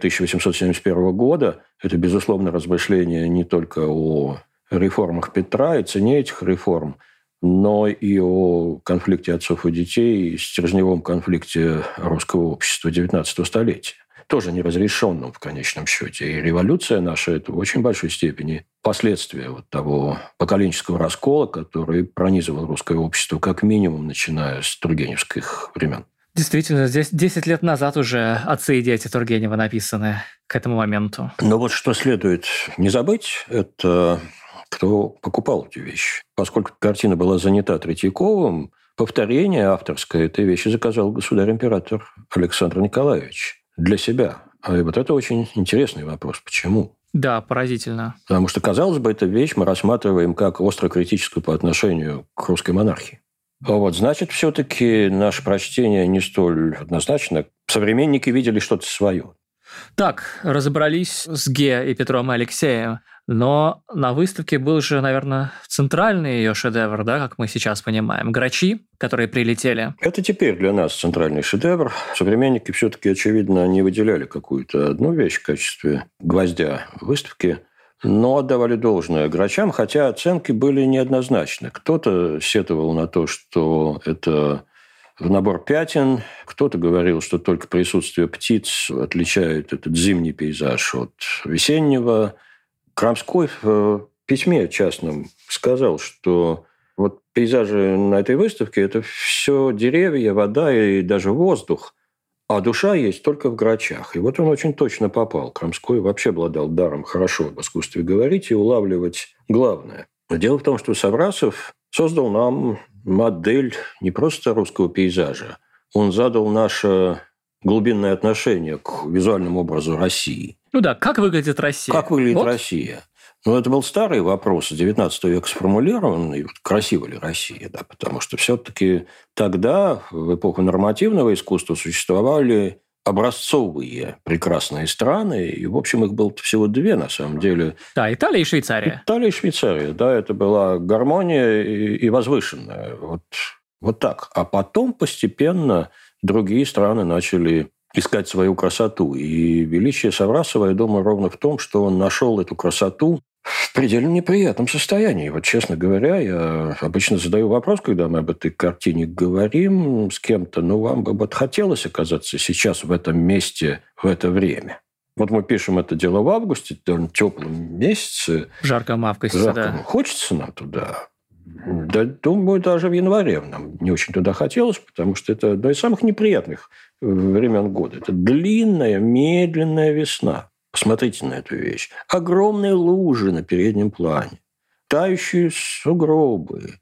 1871 года – это, безусловно, размышление не только о реформах Петра и цене этих реформ, но и о конфликте отцов и детей, стержневом конфликте русского общества XIX столетия. Тоже неразрешенном в конечном счете. И революция наша – это в очень большой степени последствия вот того поколенческого раскола, который пронизывал русское общество как минимум, начиная с тургеневских времен. Действительно, здесь 10 лет назад уже «Отцы и дети» Тургенева написаны к этому моменту. Но вот что следует не забыть, это кто покупал эти вещи. Поскольку картина была занята Третьяковым, повторение авторское этой вещи заказал государь-император Александр Николаевич для себя. И вот это очень интересный вопрос. Почему? Да, поразительно. Потому что, казалось бы, эту вещь мы рассматриваем как остро критическую по отношению к русской монархии. А вот, значит, все-таки наше прочтение не столь однозначно. Современники видели что-то свое. Так, разобрались с Ге и Петром и Алексеем, но на выставке был же, наверное, центральный ее шедевр, да, как мы сейчас понимаем, «Грачи», которые прилетели. Это теперь для нас центральный шедевр. Современники все-таки, очевидно, не выделяли какую-то одну вещь в качестве гвоздя выставки, но отдавали должное «Грачам», хотя оценки были неоднозначны. Кто-то сетовал на то, что это набор пятен. Кто-то говорил, что только присутствие птиц отличает этот зимний пейзаж от весеннего. Крамской в письме частном сказал, что вот пейзажи на этой выставке – это все деревья, вода и даже воздух, а душа есть только в грачах. И вот он очень точно попал. Крамской вообще обладал даром хорошо об искусстве говорить и улавливать главное. Дело в том, что Саврасов создал нам модель не просто русского пейзажа. Он задал наше глубинное отношение к визуальному образу России. Ну да, как выглядит Россия? Как выглядит Россия? Ну, это был старый вопрос, XIX века сформулированный, красива ли Россия, да, потому что все-таки тогда, в эпоху нормативного искусства, существовали образцовые прекрасные страны, и, в общем, их было всего две, на самом деле. Да, Италия и Швейцария. Италия и Швейцария, да, это была гармония и возвышенная, вот так. А потом постепенно другие страны начали искать свою красоту. И величие Саврасова, я думаю, ровно в том, что он нашел эту красоту в предельно неприятном состоянии. Вот, честно говоря, я обычно задаю вопрос, когда мы об этой картине говорим с кем-то, вам бы вот хотелось оказаться сейчас в этом месте, в это время. Вот мы пишем это дело в августе, в теплом месяце. В жарком августе, да. Хочется нам туда? Да, думаю, даже в январе нам не очень туда хотелось, потому что это одно из самых неприятных времен года. Это длинная, медленная весна. Посмотрите на эту вещь. Огромные лужи на переднем плане, тающие сугробы,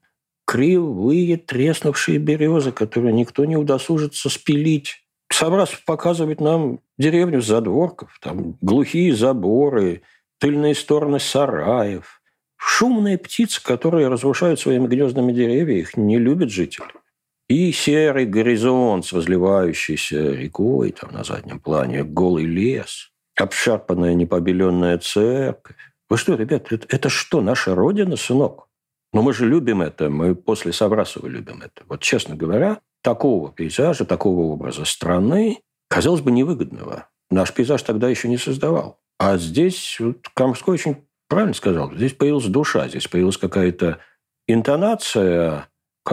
кривые треснувшие березы, которые никто не удосужится спилить. Саврасов показывает нам деревню с задворков, там глухие заборы, тыльные стороны сараев, шумные птицы, которые разрушают своими гнездами деревья, их не любят жители. И серый горизонт с возливающейся рекой там на заднем плане, голый лес, обшарпанная непобеленная церковь. Вы что, ребят, это что, наша родина, сынок? Но мы же любим это, мы после Саврасова любим это. Вот, честно говоря, такого пейзажа, такого образа страны, казалось бы, невыгодного. Наш пейзаж тогда еще не создавал. А здесь Крамской очень правильно сказал, здесь появилась душа, здесь появилась какая-то интонация,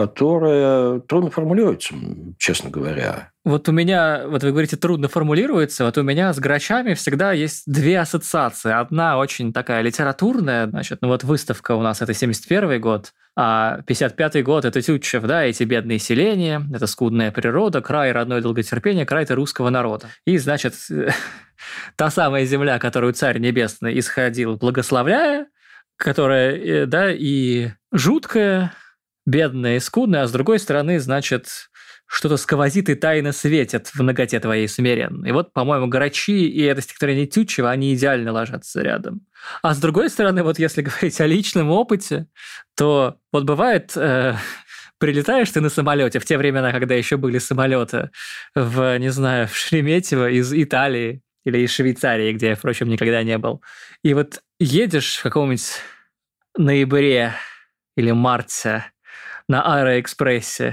которая трудно формулируется, честно говоря. Вот у меня, вот вы говорите, трудно формулируется, вот у меня с «Грачами» всегда есть две ассоциации. Одна очень такая литературная, значит, вот выставка у нас – это 71 год, а 55-й год – это Тютчев, да, эти бедные селения, это скудная природа, край родное долготерпение, край-то русского народа. И, значит, та самая земля, которую Царь Небесный исходил, благословляя, которая, да, и жуткая, бедная и скудная, а с другой стороны, значит, что-то сквозит и тайно светит в наготе твоей смиренной. И вот, по-моему, Грачи и это стихотворение Тютчева, они идеально ложатся рядом. А с другой стороны, вот если говорить о личном опыте, то вот бывает... Прилетаешь ты на самолете в те времена, когда еще были самолеты в Шереметьево из Италии или из Швейцарии, где я, впрочем, никогда не был. И вот едешь в каком-нибудь ноябре или марте на Аэроэкспрессе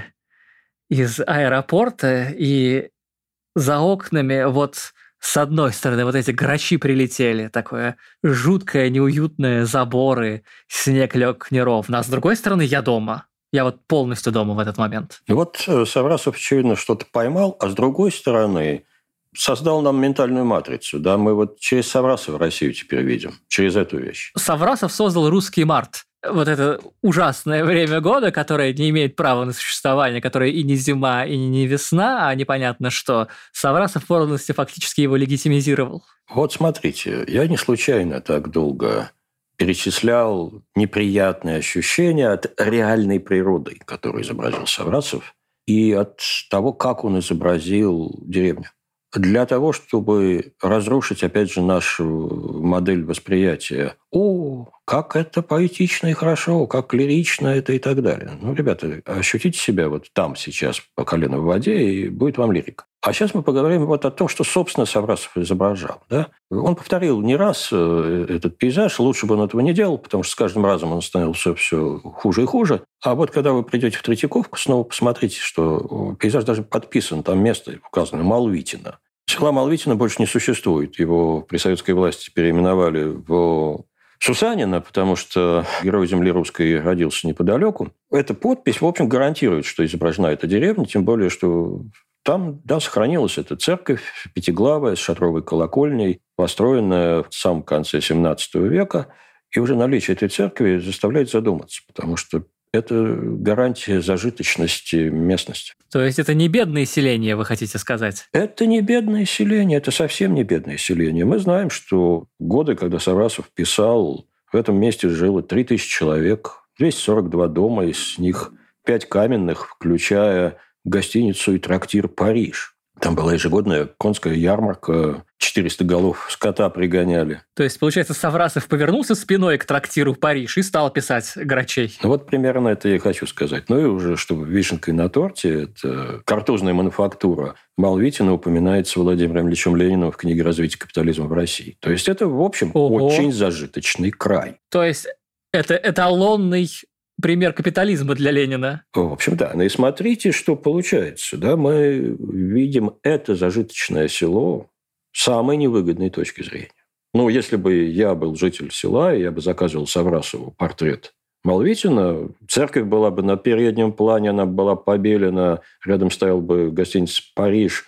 из аэропорта, и за окнами вот с одной стороны вот эти грачи прилетели, такое жуткое, неуютное, заборы, снег лег неровно, а с другой стороны я дома. Я вот полностью дома в этот момент. Вот Саврасов, очевидно, что-то поймал, а с другой стороны создал нам ментальную матрицу. Да? Мы вот через Саврасова Россию теперь видим, через эту вещь. Саврасов создал русский март. Вот это ужасное время года, которое не имеет права на существование, которое и не зима, и не весна, а непонятно что. Саврасов в подлинности фактически его легитимизировал. Вот смотрите, я не случайно так долго перечислял неприятные ощущения от реальной природы, которую изобразил Саврасов, и от того, как он изобразил деревню. Для того, чтобы разрушить, опять же, нашу модель восприятия. О, как это поэтично и хорошо, как лирично это и так далее. Ну, ребята, ощутите себя вот там сейчас по колено в воде, и будет вам лирика. А сейчас мы поговорим вот о том, что, собственно, Саврасов изображал. Да? Он повторил не раз этот пейзаж, лучше бы он этого не делал, потому что с каждым разом он становился все хуже и хуже. А вот когда вы придете в Третьяковку, снова посмотрите, что пейзаж даже подписан, там место указано Малвитино. Села Малвитино больше не существует. Его при советской власти переименовали в Сусанина, потому что герой земли русской родился неподалеку. Эта подпись, в общем, гарантирует, что изображена эта деревня, тем более, что там, да, сохранилась эта церковь пятиглавая с шатровой колокольней, построенная в самом конце XVII века. И уже наличие этой церкви заставляет задуматься, потому что это гарантия зажиточности местности. То есть это не бедное селение, вы хотите сказать? Это не бедное селение, это совсем не бедное селение. Мы знаем, что годы, когда Саврасов писал, в этом месте жило 3000 человек, 242 дома, из них 5 каменных, включая гостиницу и трактир «Париж». Там была ежегодная конская ярмарка, 400 голов скота пригоняли. То есть, получается, Саврасов повернулся спиной к трактиру «Париж» и стал писать «Грачей». Ну, вот примерно это я и хочу сказать. Ну и уже, чтобы вишенкой на торте, это картузная мануфактура. Малвитино упоминается Владимиром Ильичем Лениным в книге «Развитие капитализма в России». То есть, это, в общем, очень зажиточный край. То есть, это эталонный пример капитализма для Ленина. В общем, да. Ну и смотрите, что получается. Да? Мы видим это зажиточное село с самой невыгодной точки зрения. Ну, если бы я был житель села, и я бы заказывал Саврасову портрет Малвитина, церковь была бы на переднем плане, она была побелена, рядом стоял бы гостиница «Париж»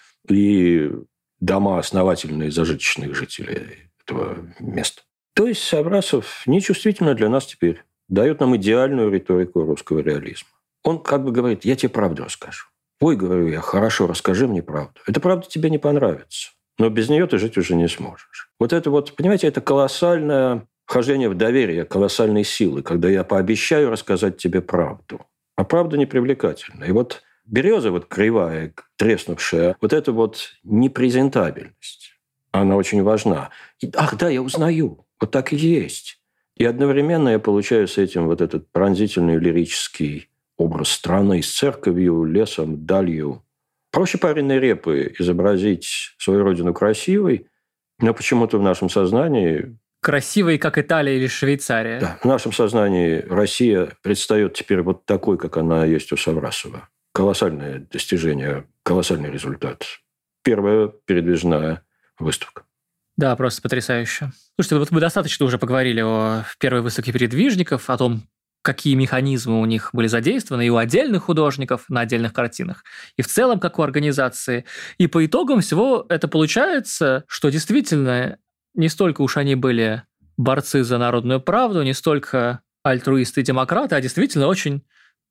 и дома основательные зажиточных жителей этого места. То есть Саврасов нечувствительно для нас теперь дает нам идеальную риторику русского реализма. Он как бы говорит: я тебе правду расскажу. Ой, говорю я, хорошо, расскажи мне правду. Эта правда тебе не понравится, но без нее ты жить уже не сможешь. Вот это вот, понимаете, это колоссальное вхождение в доверие, колоссальной силы, когда я пообещаю рассказать тебе правду. А правда непривлекательна. И вот береза вот кривая, треснувшая, вот эта вот непрезентабельность, она очень важна. И, ах да, я узнаю, вот так и есть. И одновременно я получаю с этим вот этот пронзительный лирический образ страны с церковью, лесом, далью. Проще пареной репы изобразить свою родину красивой, но почему-то в нашем сознании... Красивой, как Италия или Швейцария. Да, в нашем сознании Россия предстает теперь вот такой, как она есть у Саврасова. Колоссальное достижение, колоссальный результат. Первая передвижная выставка. Да, просто потрясающе. Слушайте, вот мы достаточно уже поговорили о первой выставке передвижников, о том, какие механизмы у них были задействованы и у отдельных художников на отдельных картинах, и в целом, как у организации. И по итогам всего это получается, что действительно не столько уж они были борцы за народную правду, не столько альтруисты и демократы, а действительно очень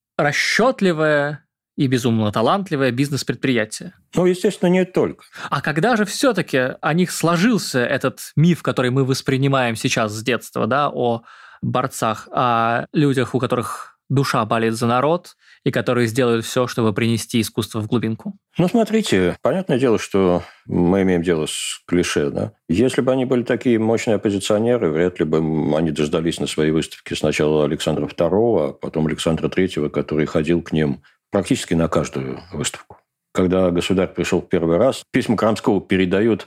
расчетливая и безумно талантливое бизнес-предприятие. Ну, естественно, не только. А когда же все-таки о них сложился этот миф, который мы воспринимаем сейчас с детства, да, о борцах, о людях, у которых душа болит за народ и которые сделают все, чтобы принести искусство в глубинку? Ну, смотрите, понятное дело, что мы имеем дело с клише, да? Если бы они были такие мощные оппозиционеры, вряд ли бы они дождались на своей выставке сначала Александра II, а потом Александра III, который ходил к ним практически на каждую выставку. Когда государь пришел в первый раз, письма Крамского передают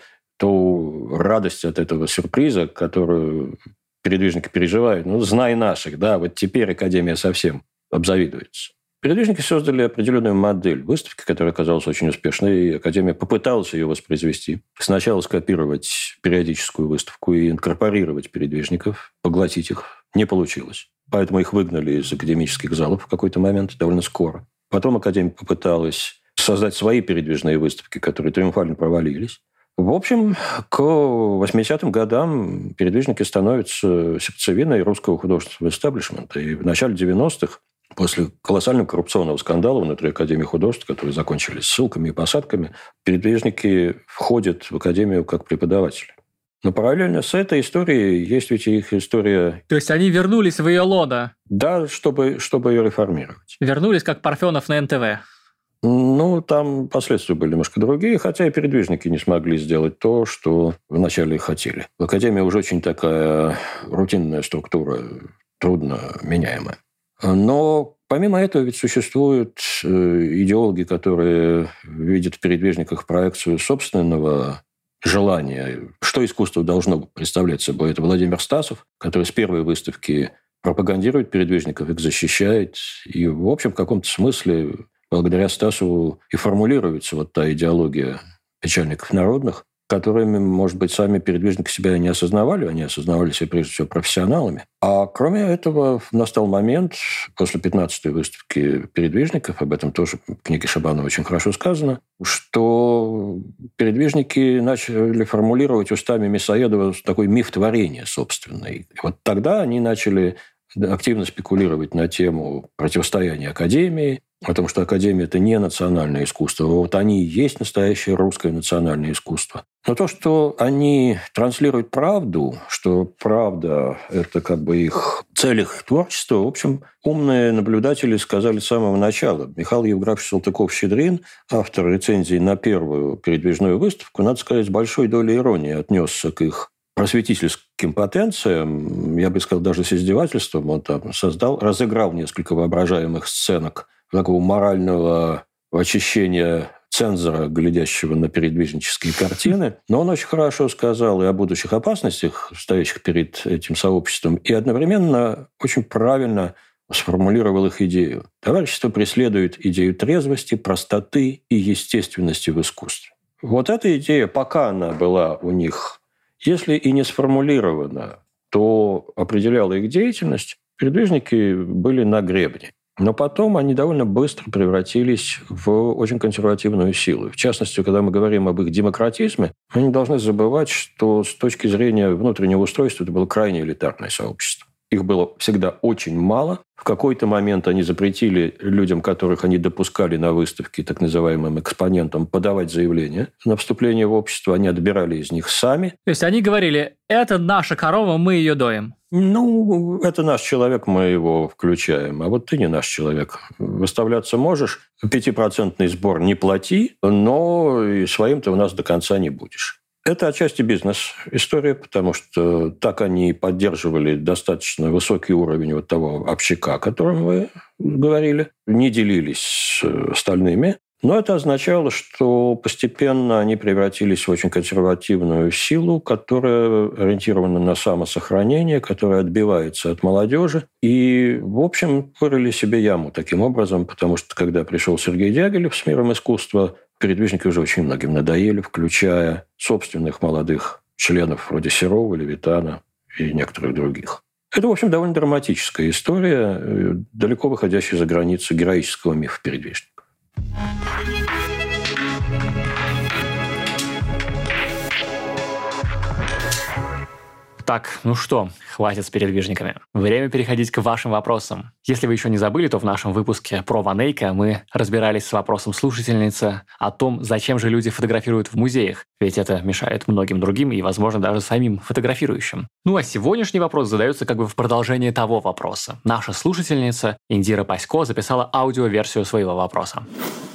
ту радость от этого сюрприза, которую передвижники переживают. Ну, знай наших, да, вот теперь Академия совсем обзавидуется. Передвижники создали определенную модель выставки, которая оказалась очень успешной, и Академия попыталась ее воспроизвести. Сначала скопировать периодическую выставку и инкорпорировать передвижников, поглотить их. Не получилось. Поэтому их выгнали из академических залов в какой-то момент, довольно скоро. Потом Академия попыталась создать свои передвижные выставки, которые триумфально провалились. В общем, к 80-м годам передвижники становятся сердцевиной русского художественного эстаблишмента. И в начале 90-х, после колоссального коррупционного скандала внутри Академии художеств, которые закончились ссылками и посадками, передвижники входят в Академию как преподаватели. Но параллельно с этой историей есть ведь их история... То есть они вернулись в ее лоно? Да, чтобы ее реформировать. Вернулись как Парфенов на НТВ? Ну, там последствия были немножко другие, хотя и передвижники не смогли сделать то, что вначале хотели. В Академии уже очень такая рутинная структура, трудно меняемая. Но помимо этого ведь существуют идеологи, которые видят в передвижниках проекцию собственного желания, что искусство должно представлять собой. Это Владимир Стасов, который с первой выставки пропагандирует передвижников, их защищает. И, в общем, в каком-то смысле, благодаря Стасову и формулируется вот та идеология печальников народных, которыми, может быть, сами передвижники себя не осознавали, они осознавали себя прежде всего профессионалами. А кроме этого, настал момент, после 15-й выставки передвижников, об этом тоже в книге Шабанова очень хорошо сказано, что передвижники начали формулировать устами Мясоедова такой миф творения собственный. И вот тогда они начали активно спекулировать на тему противостояния Академии, о том, что Академия – это не национальное искусство. Вот они и есть настоящее русское национальное искусство. Но то, что они транслируют правду, что правда – это как бы их цель, их творчества, в общем, умные наблюдатели сказали с самого начала. Михаил Евграфович Салтыков-Щедрин, автор рецензии на первую передвижную выставку, надо сказать, с большой долей иронии отнесся к их просветительским потенциям, я бы сказал, даже с издевательством. Он там разыграл несколько воображаемых сценок такого морального очищения цензора, глядящего на передвижнические картины. Но он очень хорошо сказал и о будущих опасностях, стоящих перед этим сообществом, и одновременно очень правильно сформулировал их идею. Товарищество преследует идею трезвости, простоты и естественности в искусстве. Вот эта идея, пока она была у них, если и не сформулирована, то определяла их деятельность, передвижники были на гребне. Но потом они довольно быстро превратились в очень консервативную силу. В частности, когда мы говорим об их демократизме, мы не должны забывать, что с точки зрения внутреннего устройства это было крайне элитарное сообщество. Их было всегда очень мало. В какой-то момент они запретили людям, которых они допускали на выставке, так называемым экспонентам, подавать заявления на вступление в общество. Они отбирали из них сами. То есть они говорили, это наша корова, мы ее доим. Ну, это наш человек, мы его включаем. А вот ты не наш человек. Выставляться можешь, 5% сбор не плати, но и своим ты у нас до конца не будешь. Это отчасти бизнес-история, потому что так они поддерживали достаточно высокий уровень вот того общака, о котором вы говорили, не делились с остальными. Но это означало, что постепенно они превратились в очень консервативную силу, которая ориентирована на самосохранение, которая отбивается от молодежи. И, в общем, вырыли себе яму таким образом, потому что, когда пришел Сергей Дягилев с «Миром искусства», передвижники уже очень многим надоели, включая собственных молодых членов вроде Серова, Левитана и некоторых других. Это, в общем, довольно драматическая история, далеко выходящая за границы героического мифа передвижников. Так, ну что, хватит с передвижниками. Время переходить к вашим вопросам. Если вы еще не забыли, то в нашем выпуске про Ван Эйка мы разбирались с вопросом слушательницы о том, зачем же люди фотографируют в музеях. Ведь это мешает многим другим и, возможно, даже самим фотографирующим. Ну а сегодняшний вопрос задается как бы в продолжение того вопроса. Наша слушательница Индира Пасько записала аудиоверсию своего вопроса.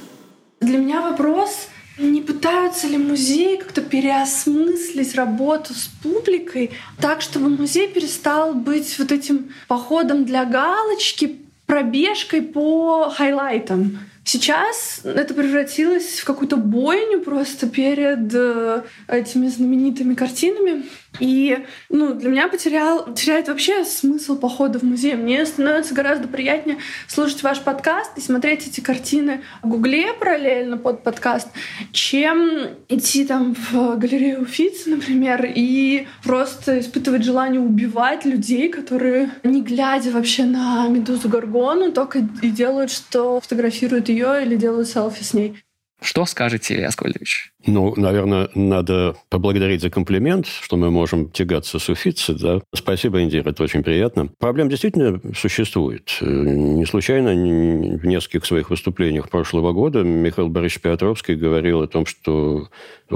Для меня вопрос: не пытаются ли музеи как-то переосмыслить работу с публикой так, чтобы музей перестал быть вот этим походом для галочки, пробежкой по хайлайтам? Сейчас это превратилось в какую-то бойню просто перед этими знаменитыми картинами. И для меня теряет вообще смысл похода в музей. Мне становится гораздо приятнее слушать ваш подкаст и смотреть эти картины в Гугле параллельно под подкаст, чем идти там в галерею Уффици, например, и просто испытывать желание убивать людей, которые, не глядя вообще на Медузу Горгону, только и делают, что фотографируют ее или делают селфи с ней. Что скажете, Илья Аскольдович? Наверное, надо поблагодарить за комплимент, что мы можем тягаться с Уффици. Да? Спасибо, Индира, это очень приятно. Проблема действительно существует. Не случайно в нескольких своих выступлениях прошлого года Михаил Борисович Петровский говорил о том, что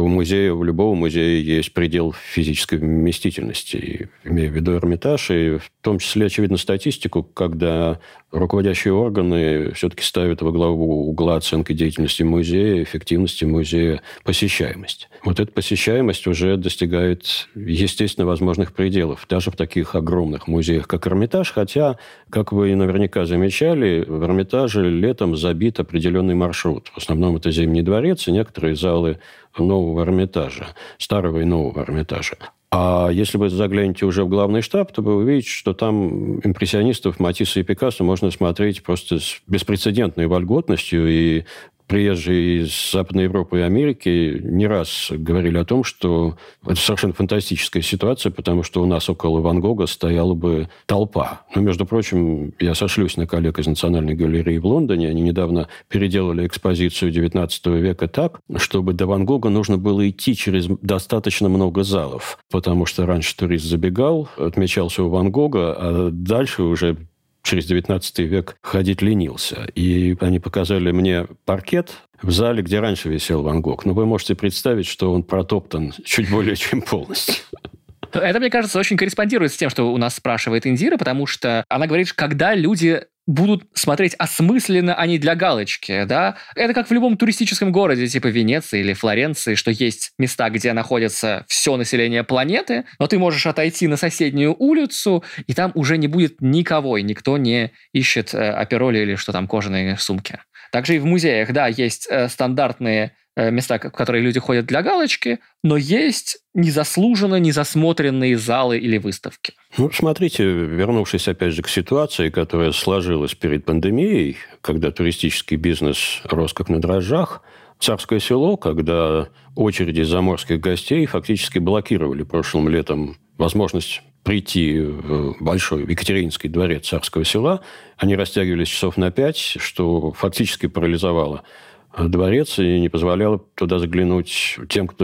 у любого музея есть предел физической вместительности, имея в виду Эрмитаж, и в том числе, очевидно, статистику, когда руководящие органы все-таки ставят во главу угла оценки деятельности музея, эффективности музея, посещаемость. Вот эта посещаемость уже достигает, естественно, возможных пределов, даже в таких огромных музеях, как Эрмитаж, хотя, как вы наверняка замечали, в Эрмитаже летом забит определенный маршрут. В основном это Зимний дворец и некоторые залы нового Эрмитажа, старого и нового Эрмитажа. А если вы заглянете уже в главный штаб, то вы увидите, что там импрессионистов Матисса и Пикассо можно смотреть просто с беспрецедентной вольготностью. И приезжие из Западной Европы и Америки не раз говорили о том, что это совершенно фантастическая ситуация, потому что у нас около Ван Гога стояла бы толпа. Но, между прочим, я сошлюсь на коллег из Национальной галереи в Лондоне. Они недавно переделали экспозицию XIX века так, чтобы до Ван Гога нужно было идти через достаточно много залов, потому что раньше турист забегал, отмечался у Ван Гога, а дальше уже через XIX век ходить ленился. И они показали мне паркет в зале, где раньше висел Ван Гог. Но вы можете представить, что он протоптан чуть более чем полностью. Это, мне кажется, очень корреспондирует с тем, что у нас спрашивает Индира, потому что она говорит, что когда люди будут смотреть осмысленно, а не для галочки, да? Это как в любом туристическом городе, типа Венеции или Флоренции, что есть места, где находится все население планеты, но ты можешь отойти на соседнюю улицу, и там уже не будет никого, и никто не ищет апероли или что там, кожаные сумки. Также и в музеях, да, есть стандартные места, в которые люди ходят для галочки, но есть незаслуженно незасмотренные залы или выставки. Смотрите, вернувшись опять же к ситуации, которая сложилась перед пандемией, когда туристический бизнес рос как на дрожжах, Царское Село, когда очереди заморских гостей фактически блокировали прошлым летом возможность прийти в большой Екатерининский дворец Царского Села, они растягивались часов на 5, что фактически парализовало дворец и не позволяло туда заглянуть тем, кто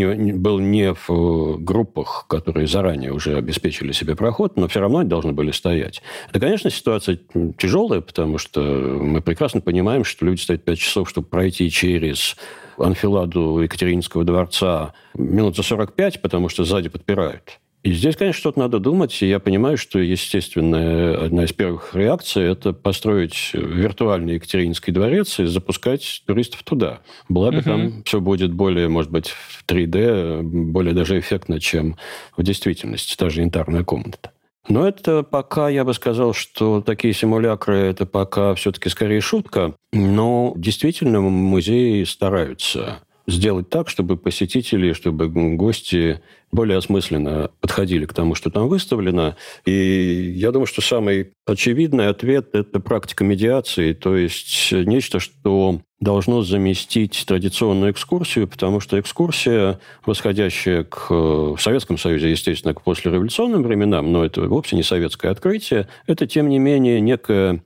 был не в группах, которые заранее уже обеспечили себе проход, но все равно они должны были стоять. Это, конечно, ситуация тяжелая, потому что мы прекрасно понимаем, что люди стоят 5 часов, чтобы пройти через анфиладу Екатерининского дворца минут за 45, потому что сзади подпирают. И здесь, конечно, что-то надо думать, и я понимаю, что, естественно, одна из первых реакций – это построить виртуальный Екатерининский дворец и запускать туристов туда. Благо, там все будет более, может быть, в 3D, более даже эффектно, чем в действительности, та же янтарная комната. Но это пока, я бы сказал, что такие симулякры – это пока все-таки скорее шутка, но действительно музеи стараются сделать так, чтобы посетители, чтобы гости более осмысленно подходили к тому, что там выставлено. И я думаю, что самый очевидный ответ – это практика медиации, то есть нечто, что должно заместить традиционную экскурсию, потому что экскурсия, восходящая в Советском Союзе, естественно, к послереволюционным временам, но это вовсе не советское открытие, это, тем не менее, некая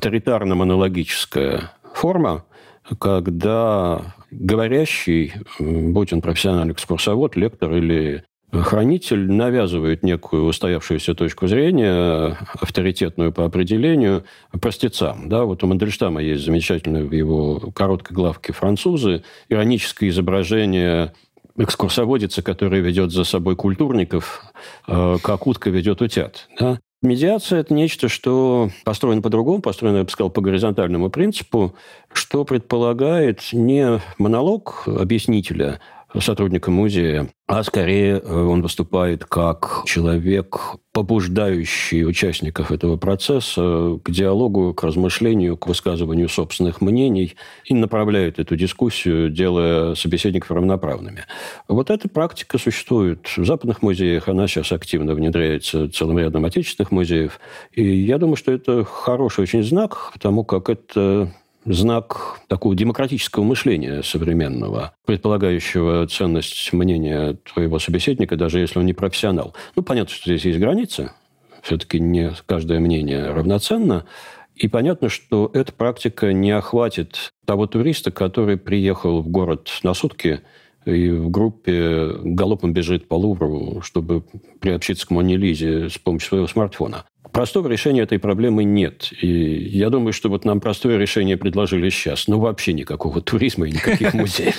авторитарно-монологическая форма, когда говорящий, будь он профессиональный экскурсовод, лектор или Хранитель навязывает некую устоявшуюся точку зрения, авторитетную по определению, простецам. Да? Вот у Мандельштама есть замечательное в его короткой главке «Французы» ироническое изображение экскурсоводицы, которая ведет за собой культурников, как утка ведет утят. Да? Медиация – это нечто, что построено по-другому, построено, я бы сказал, по горизонтальному принципу, что предполагает не монолог объяснителя, сотрудника музея, а скорее он выступает как человек, побуждающий участников этого процесса к диалогу, к размышлению, к высказыванию собственных мнений и направляет эту дискуссию, делая собеседников равноправными. Вот эта практика существует в западных музеях, она сейчас активно внедряется целым рядом отечественных музеев. И я думаю, что это хороший очень знак, потому как это знак такого демократического мышления современного, предполагающего ценность мнения твоего собеседника, даже если он не профессионал. Ну, понятно, что здесь есть границы. Все-таки не каждое мнение равноценно. И понятно, что эта практика не охватит того туриста, который приехал в город на сутки и в группе галопом бежит по Лувру, чтобы приобщиться к Моне Лизе с помощью своего смартфона. Простого решения этой проблемы нет. И я думаю, что вот нам простое решение предложили сейчас. Ну, вообще никакого туризма и никаких музеев.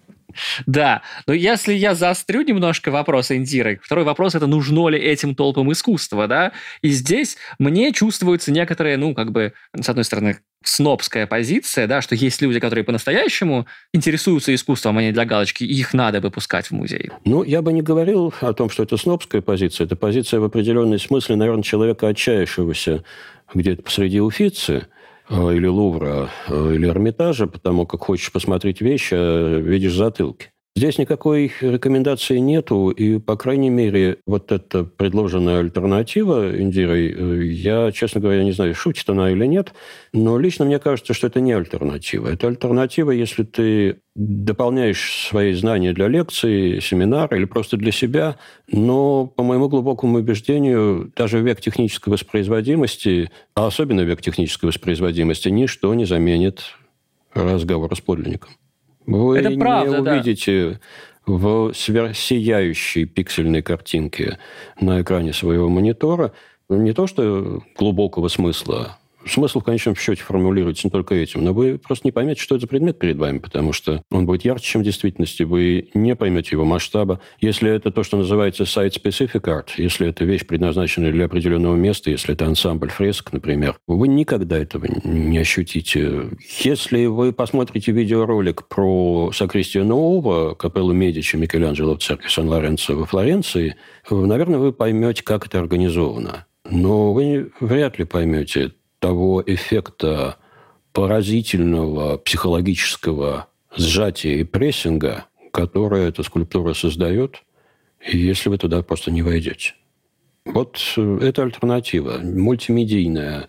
Да, но если я заострю немножко вопрос Индиры, второй вопрос – это нужно ли этим толпам искусство, да? И здесь мне чувствуется некоторая, с одной стороны, снобская позиция, да, что есть люди, которые по-настоящему интересуются искусством, а не для галочки, и их надо выпускать в музей. Ну, я бы не говорил о том, что это снобская позиция. Это позиция в определенном смысле, наверное, человека, отчаявшегося где-то посреди Уффици, или Лувра, или Эрмитажа, потому как хочешь посмотреть вещи, а видишь затылки. Здесь никакой рекомендации нету, и, по крайней мере, вот эта предложенная альтернатива Индирой, я, честно говоря, не знаю, шутит она или нет, но лично мне кажется, что это не альтернатива. Это альтернатива, если ты дополняешь свои знания для лекций, семинара или просто для себя, но, по моему глубокому убеждению, даже в век технической воспроизводимости, а особенно в век технической воспроизводимости, ничто не заменит разговор с подлинником. Вы это правда, не увидите в сверхсияющей пиксельной картинке на экране своего монитора не то что глубокого смысла. Смысл в конечном счете формулируется не только этим, но вы просто не поймете, что это за предмет перед вами, потому что он будет ярче, чем в действительности. Вы не поймете его масштаба. Если это то, что называется site-specific art, если это вещь, предназначенная для определенного места, если это ансамбль фресок, например, вы никогда этого не ощутите. Если вы посмотрите видеоролик про Сакристию Нуово, капеллу Медичи Микеланджело в церкви Сан-Лоренцо во Флоренции, наверное, вы поймете, как это организовано. Но вы вряд ли поймете того эффекта поразительного психологического сжатия и прессинга, которое эта скульптура создает, если вы туда просто не войдете. Вот это альтернатива. Мультимедийные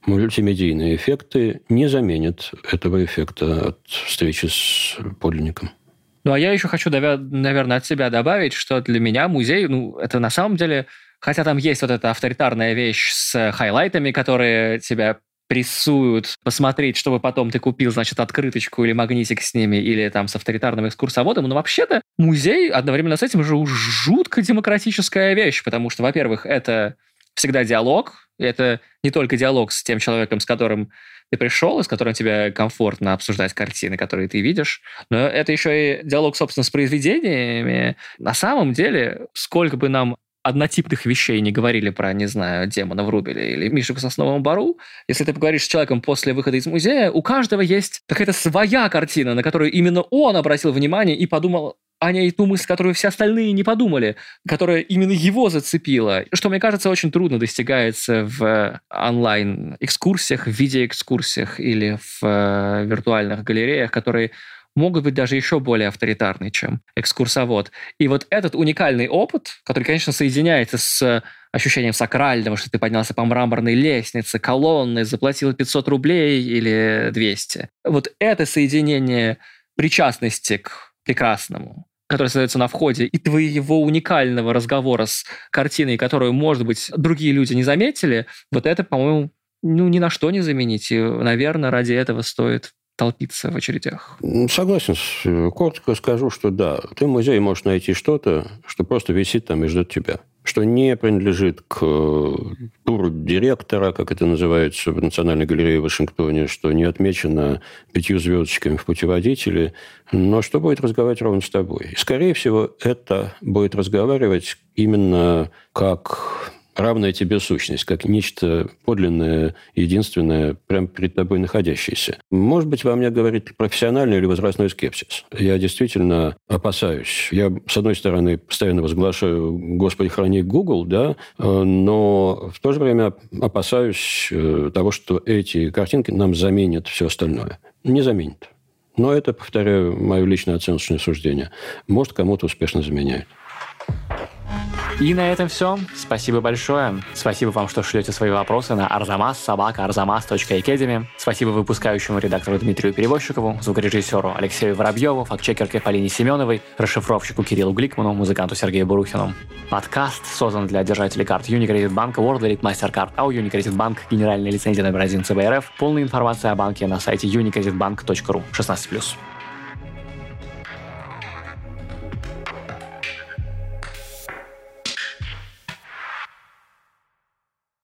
эффекты не заменят этого эффекта от встречи с подлинником. Ну, а я еще хочу, наверное, от себя добавить, что для меня музей, это на самом деле... Хотя там есть вот эта авторитарная вещь с хайлайтами, которые тебя прессуют посмотреть, чтобы потом ты купил, значит, открыточку или магнитик с ними, или там с авторитарным экскурсоводом. Но вообще-то музей одновременно с этим же жутко демократическая вещь, потому что, во-первых, это всегда диалог. И это не только диалог с тем человеком, с которым ты пришел, и с которым тебе комфортно обсуждать картины, которые ты видишь, но это еще и диалог, собственно, с произведениями. На самом деле, сколько бы нам однотипных вещей не говорили про, не знаю, Демона Врубеля или Мишу в Сосновом Бору, если ты поговоришь с человеком после выхода из музея, у каждого есть какая-то своя картина, на которую именно он обратил внимание и подумал о ней ту мысль, которую все остальные не подумали, которая именно его зацепила. Что, мне кажется, очень трудно достигается в онлайн-экскурсиях, в видеоэкскурсиях или в виртуальных галереях, которые могут быть даже еще более авторитарны, чем экскурсовод. И вот этот уникальный опыт, который, конечно, соединяется с ощущением сакрального, что ты поднялся по мраморной лестнице, колонны, заплатил 500 рублей или 200. Вот это соединение причастности к прекрасному, который создается на входе, и твоего уникального разговора с картиной, которую, может быть, другие люди не заметили, вот это, по-моему, ни на что не заменить. И, наверное, ради этого стоит толпиться в очередях? Согласен. Коротко скажу, что да, ты в музее можешь найти что-то, что просто висит там и ждет тебя. Что не принадлежит к туру директора, как это называется в Национальной галерее в Вашингтоне, что не отмечено 5 звездочками в путеводителе, но что будет разговаривать ровно с тобой. И, скорее всего, это будет разговаривать именно как равная тебе сущность, как нечто подлинное, единственное, прямо перед тобой находящееся. Может быть, во мне говорит профессиональный или возрастной скепсис. Я действительно опасаюсь. Я, с одной стороны, постоянно возглашаю «Господи, храни Google», да, но в то же время опасаюсь того, что эти картинки нам заменят все остальное. Не заменят. Но это, повторяю, мое личное оценочное суждение. Может, кому-то успешно заменяет. И на этом все. Спасибо большое. Спасибо вам, что шлете свои вопросы на arzamas@arzamas.academy. Спасибо выпускающему редактору Дмитрию Перевозчикову, звукорежиссеру Алексею Воробьеву, фактчекерке Полине Семеновой, расшифровщику Кириллу Гликману, музыканту Сергею Бурухину. Подкаст создан для держателей карт Unicredit Bank, World Elite MasterCard, Unicredit Bank, генеральная лицензия номер 1 ЦБРФ. Полная информация о банке на сайте unicreditbank.ru. 16+.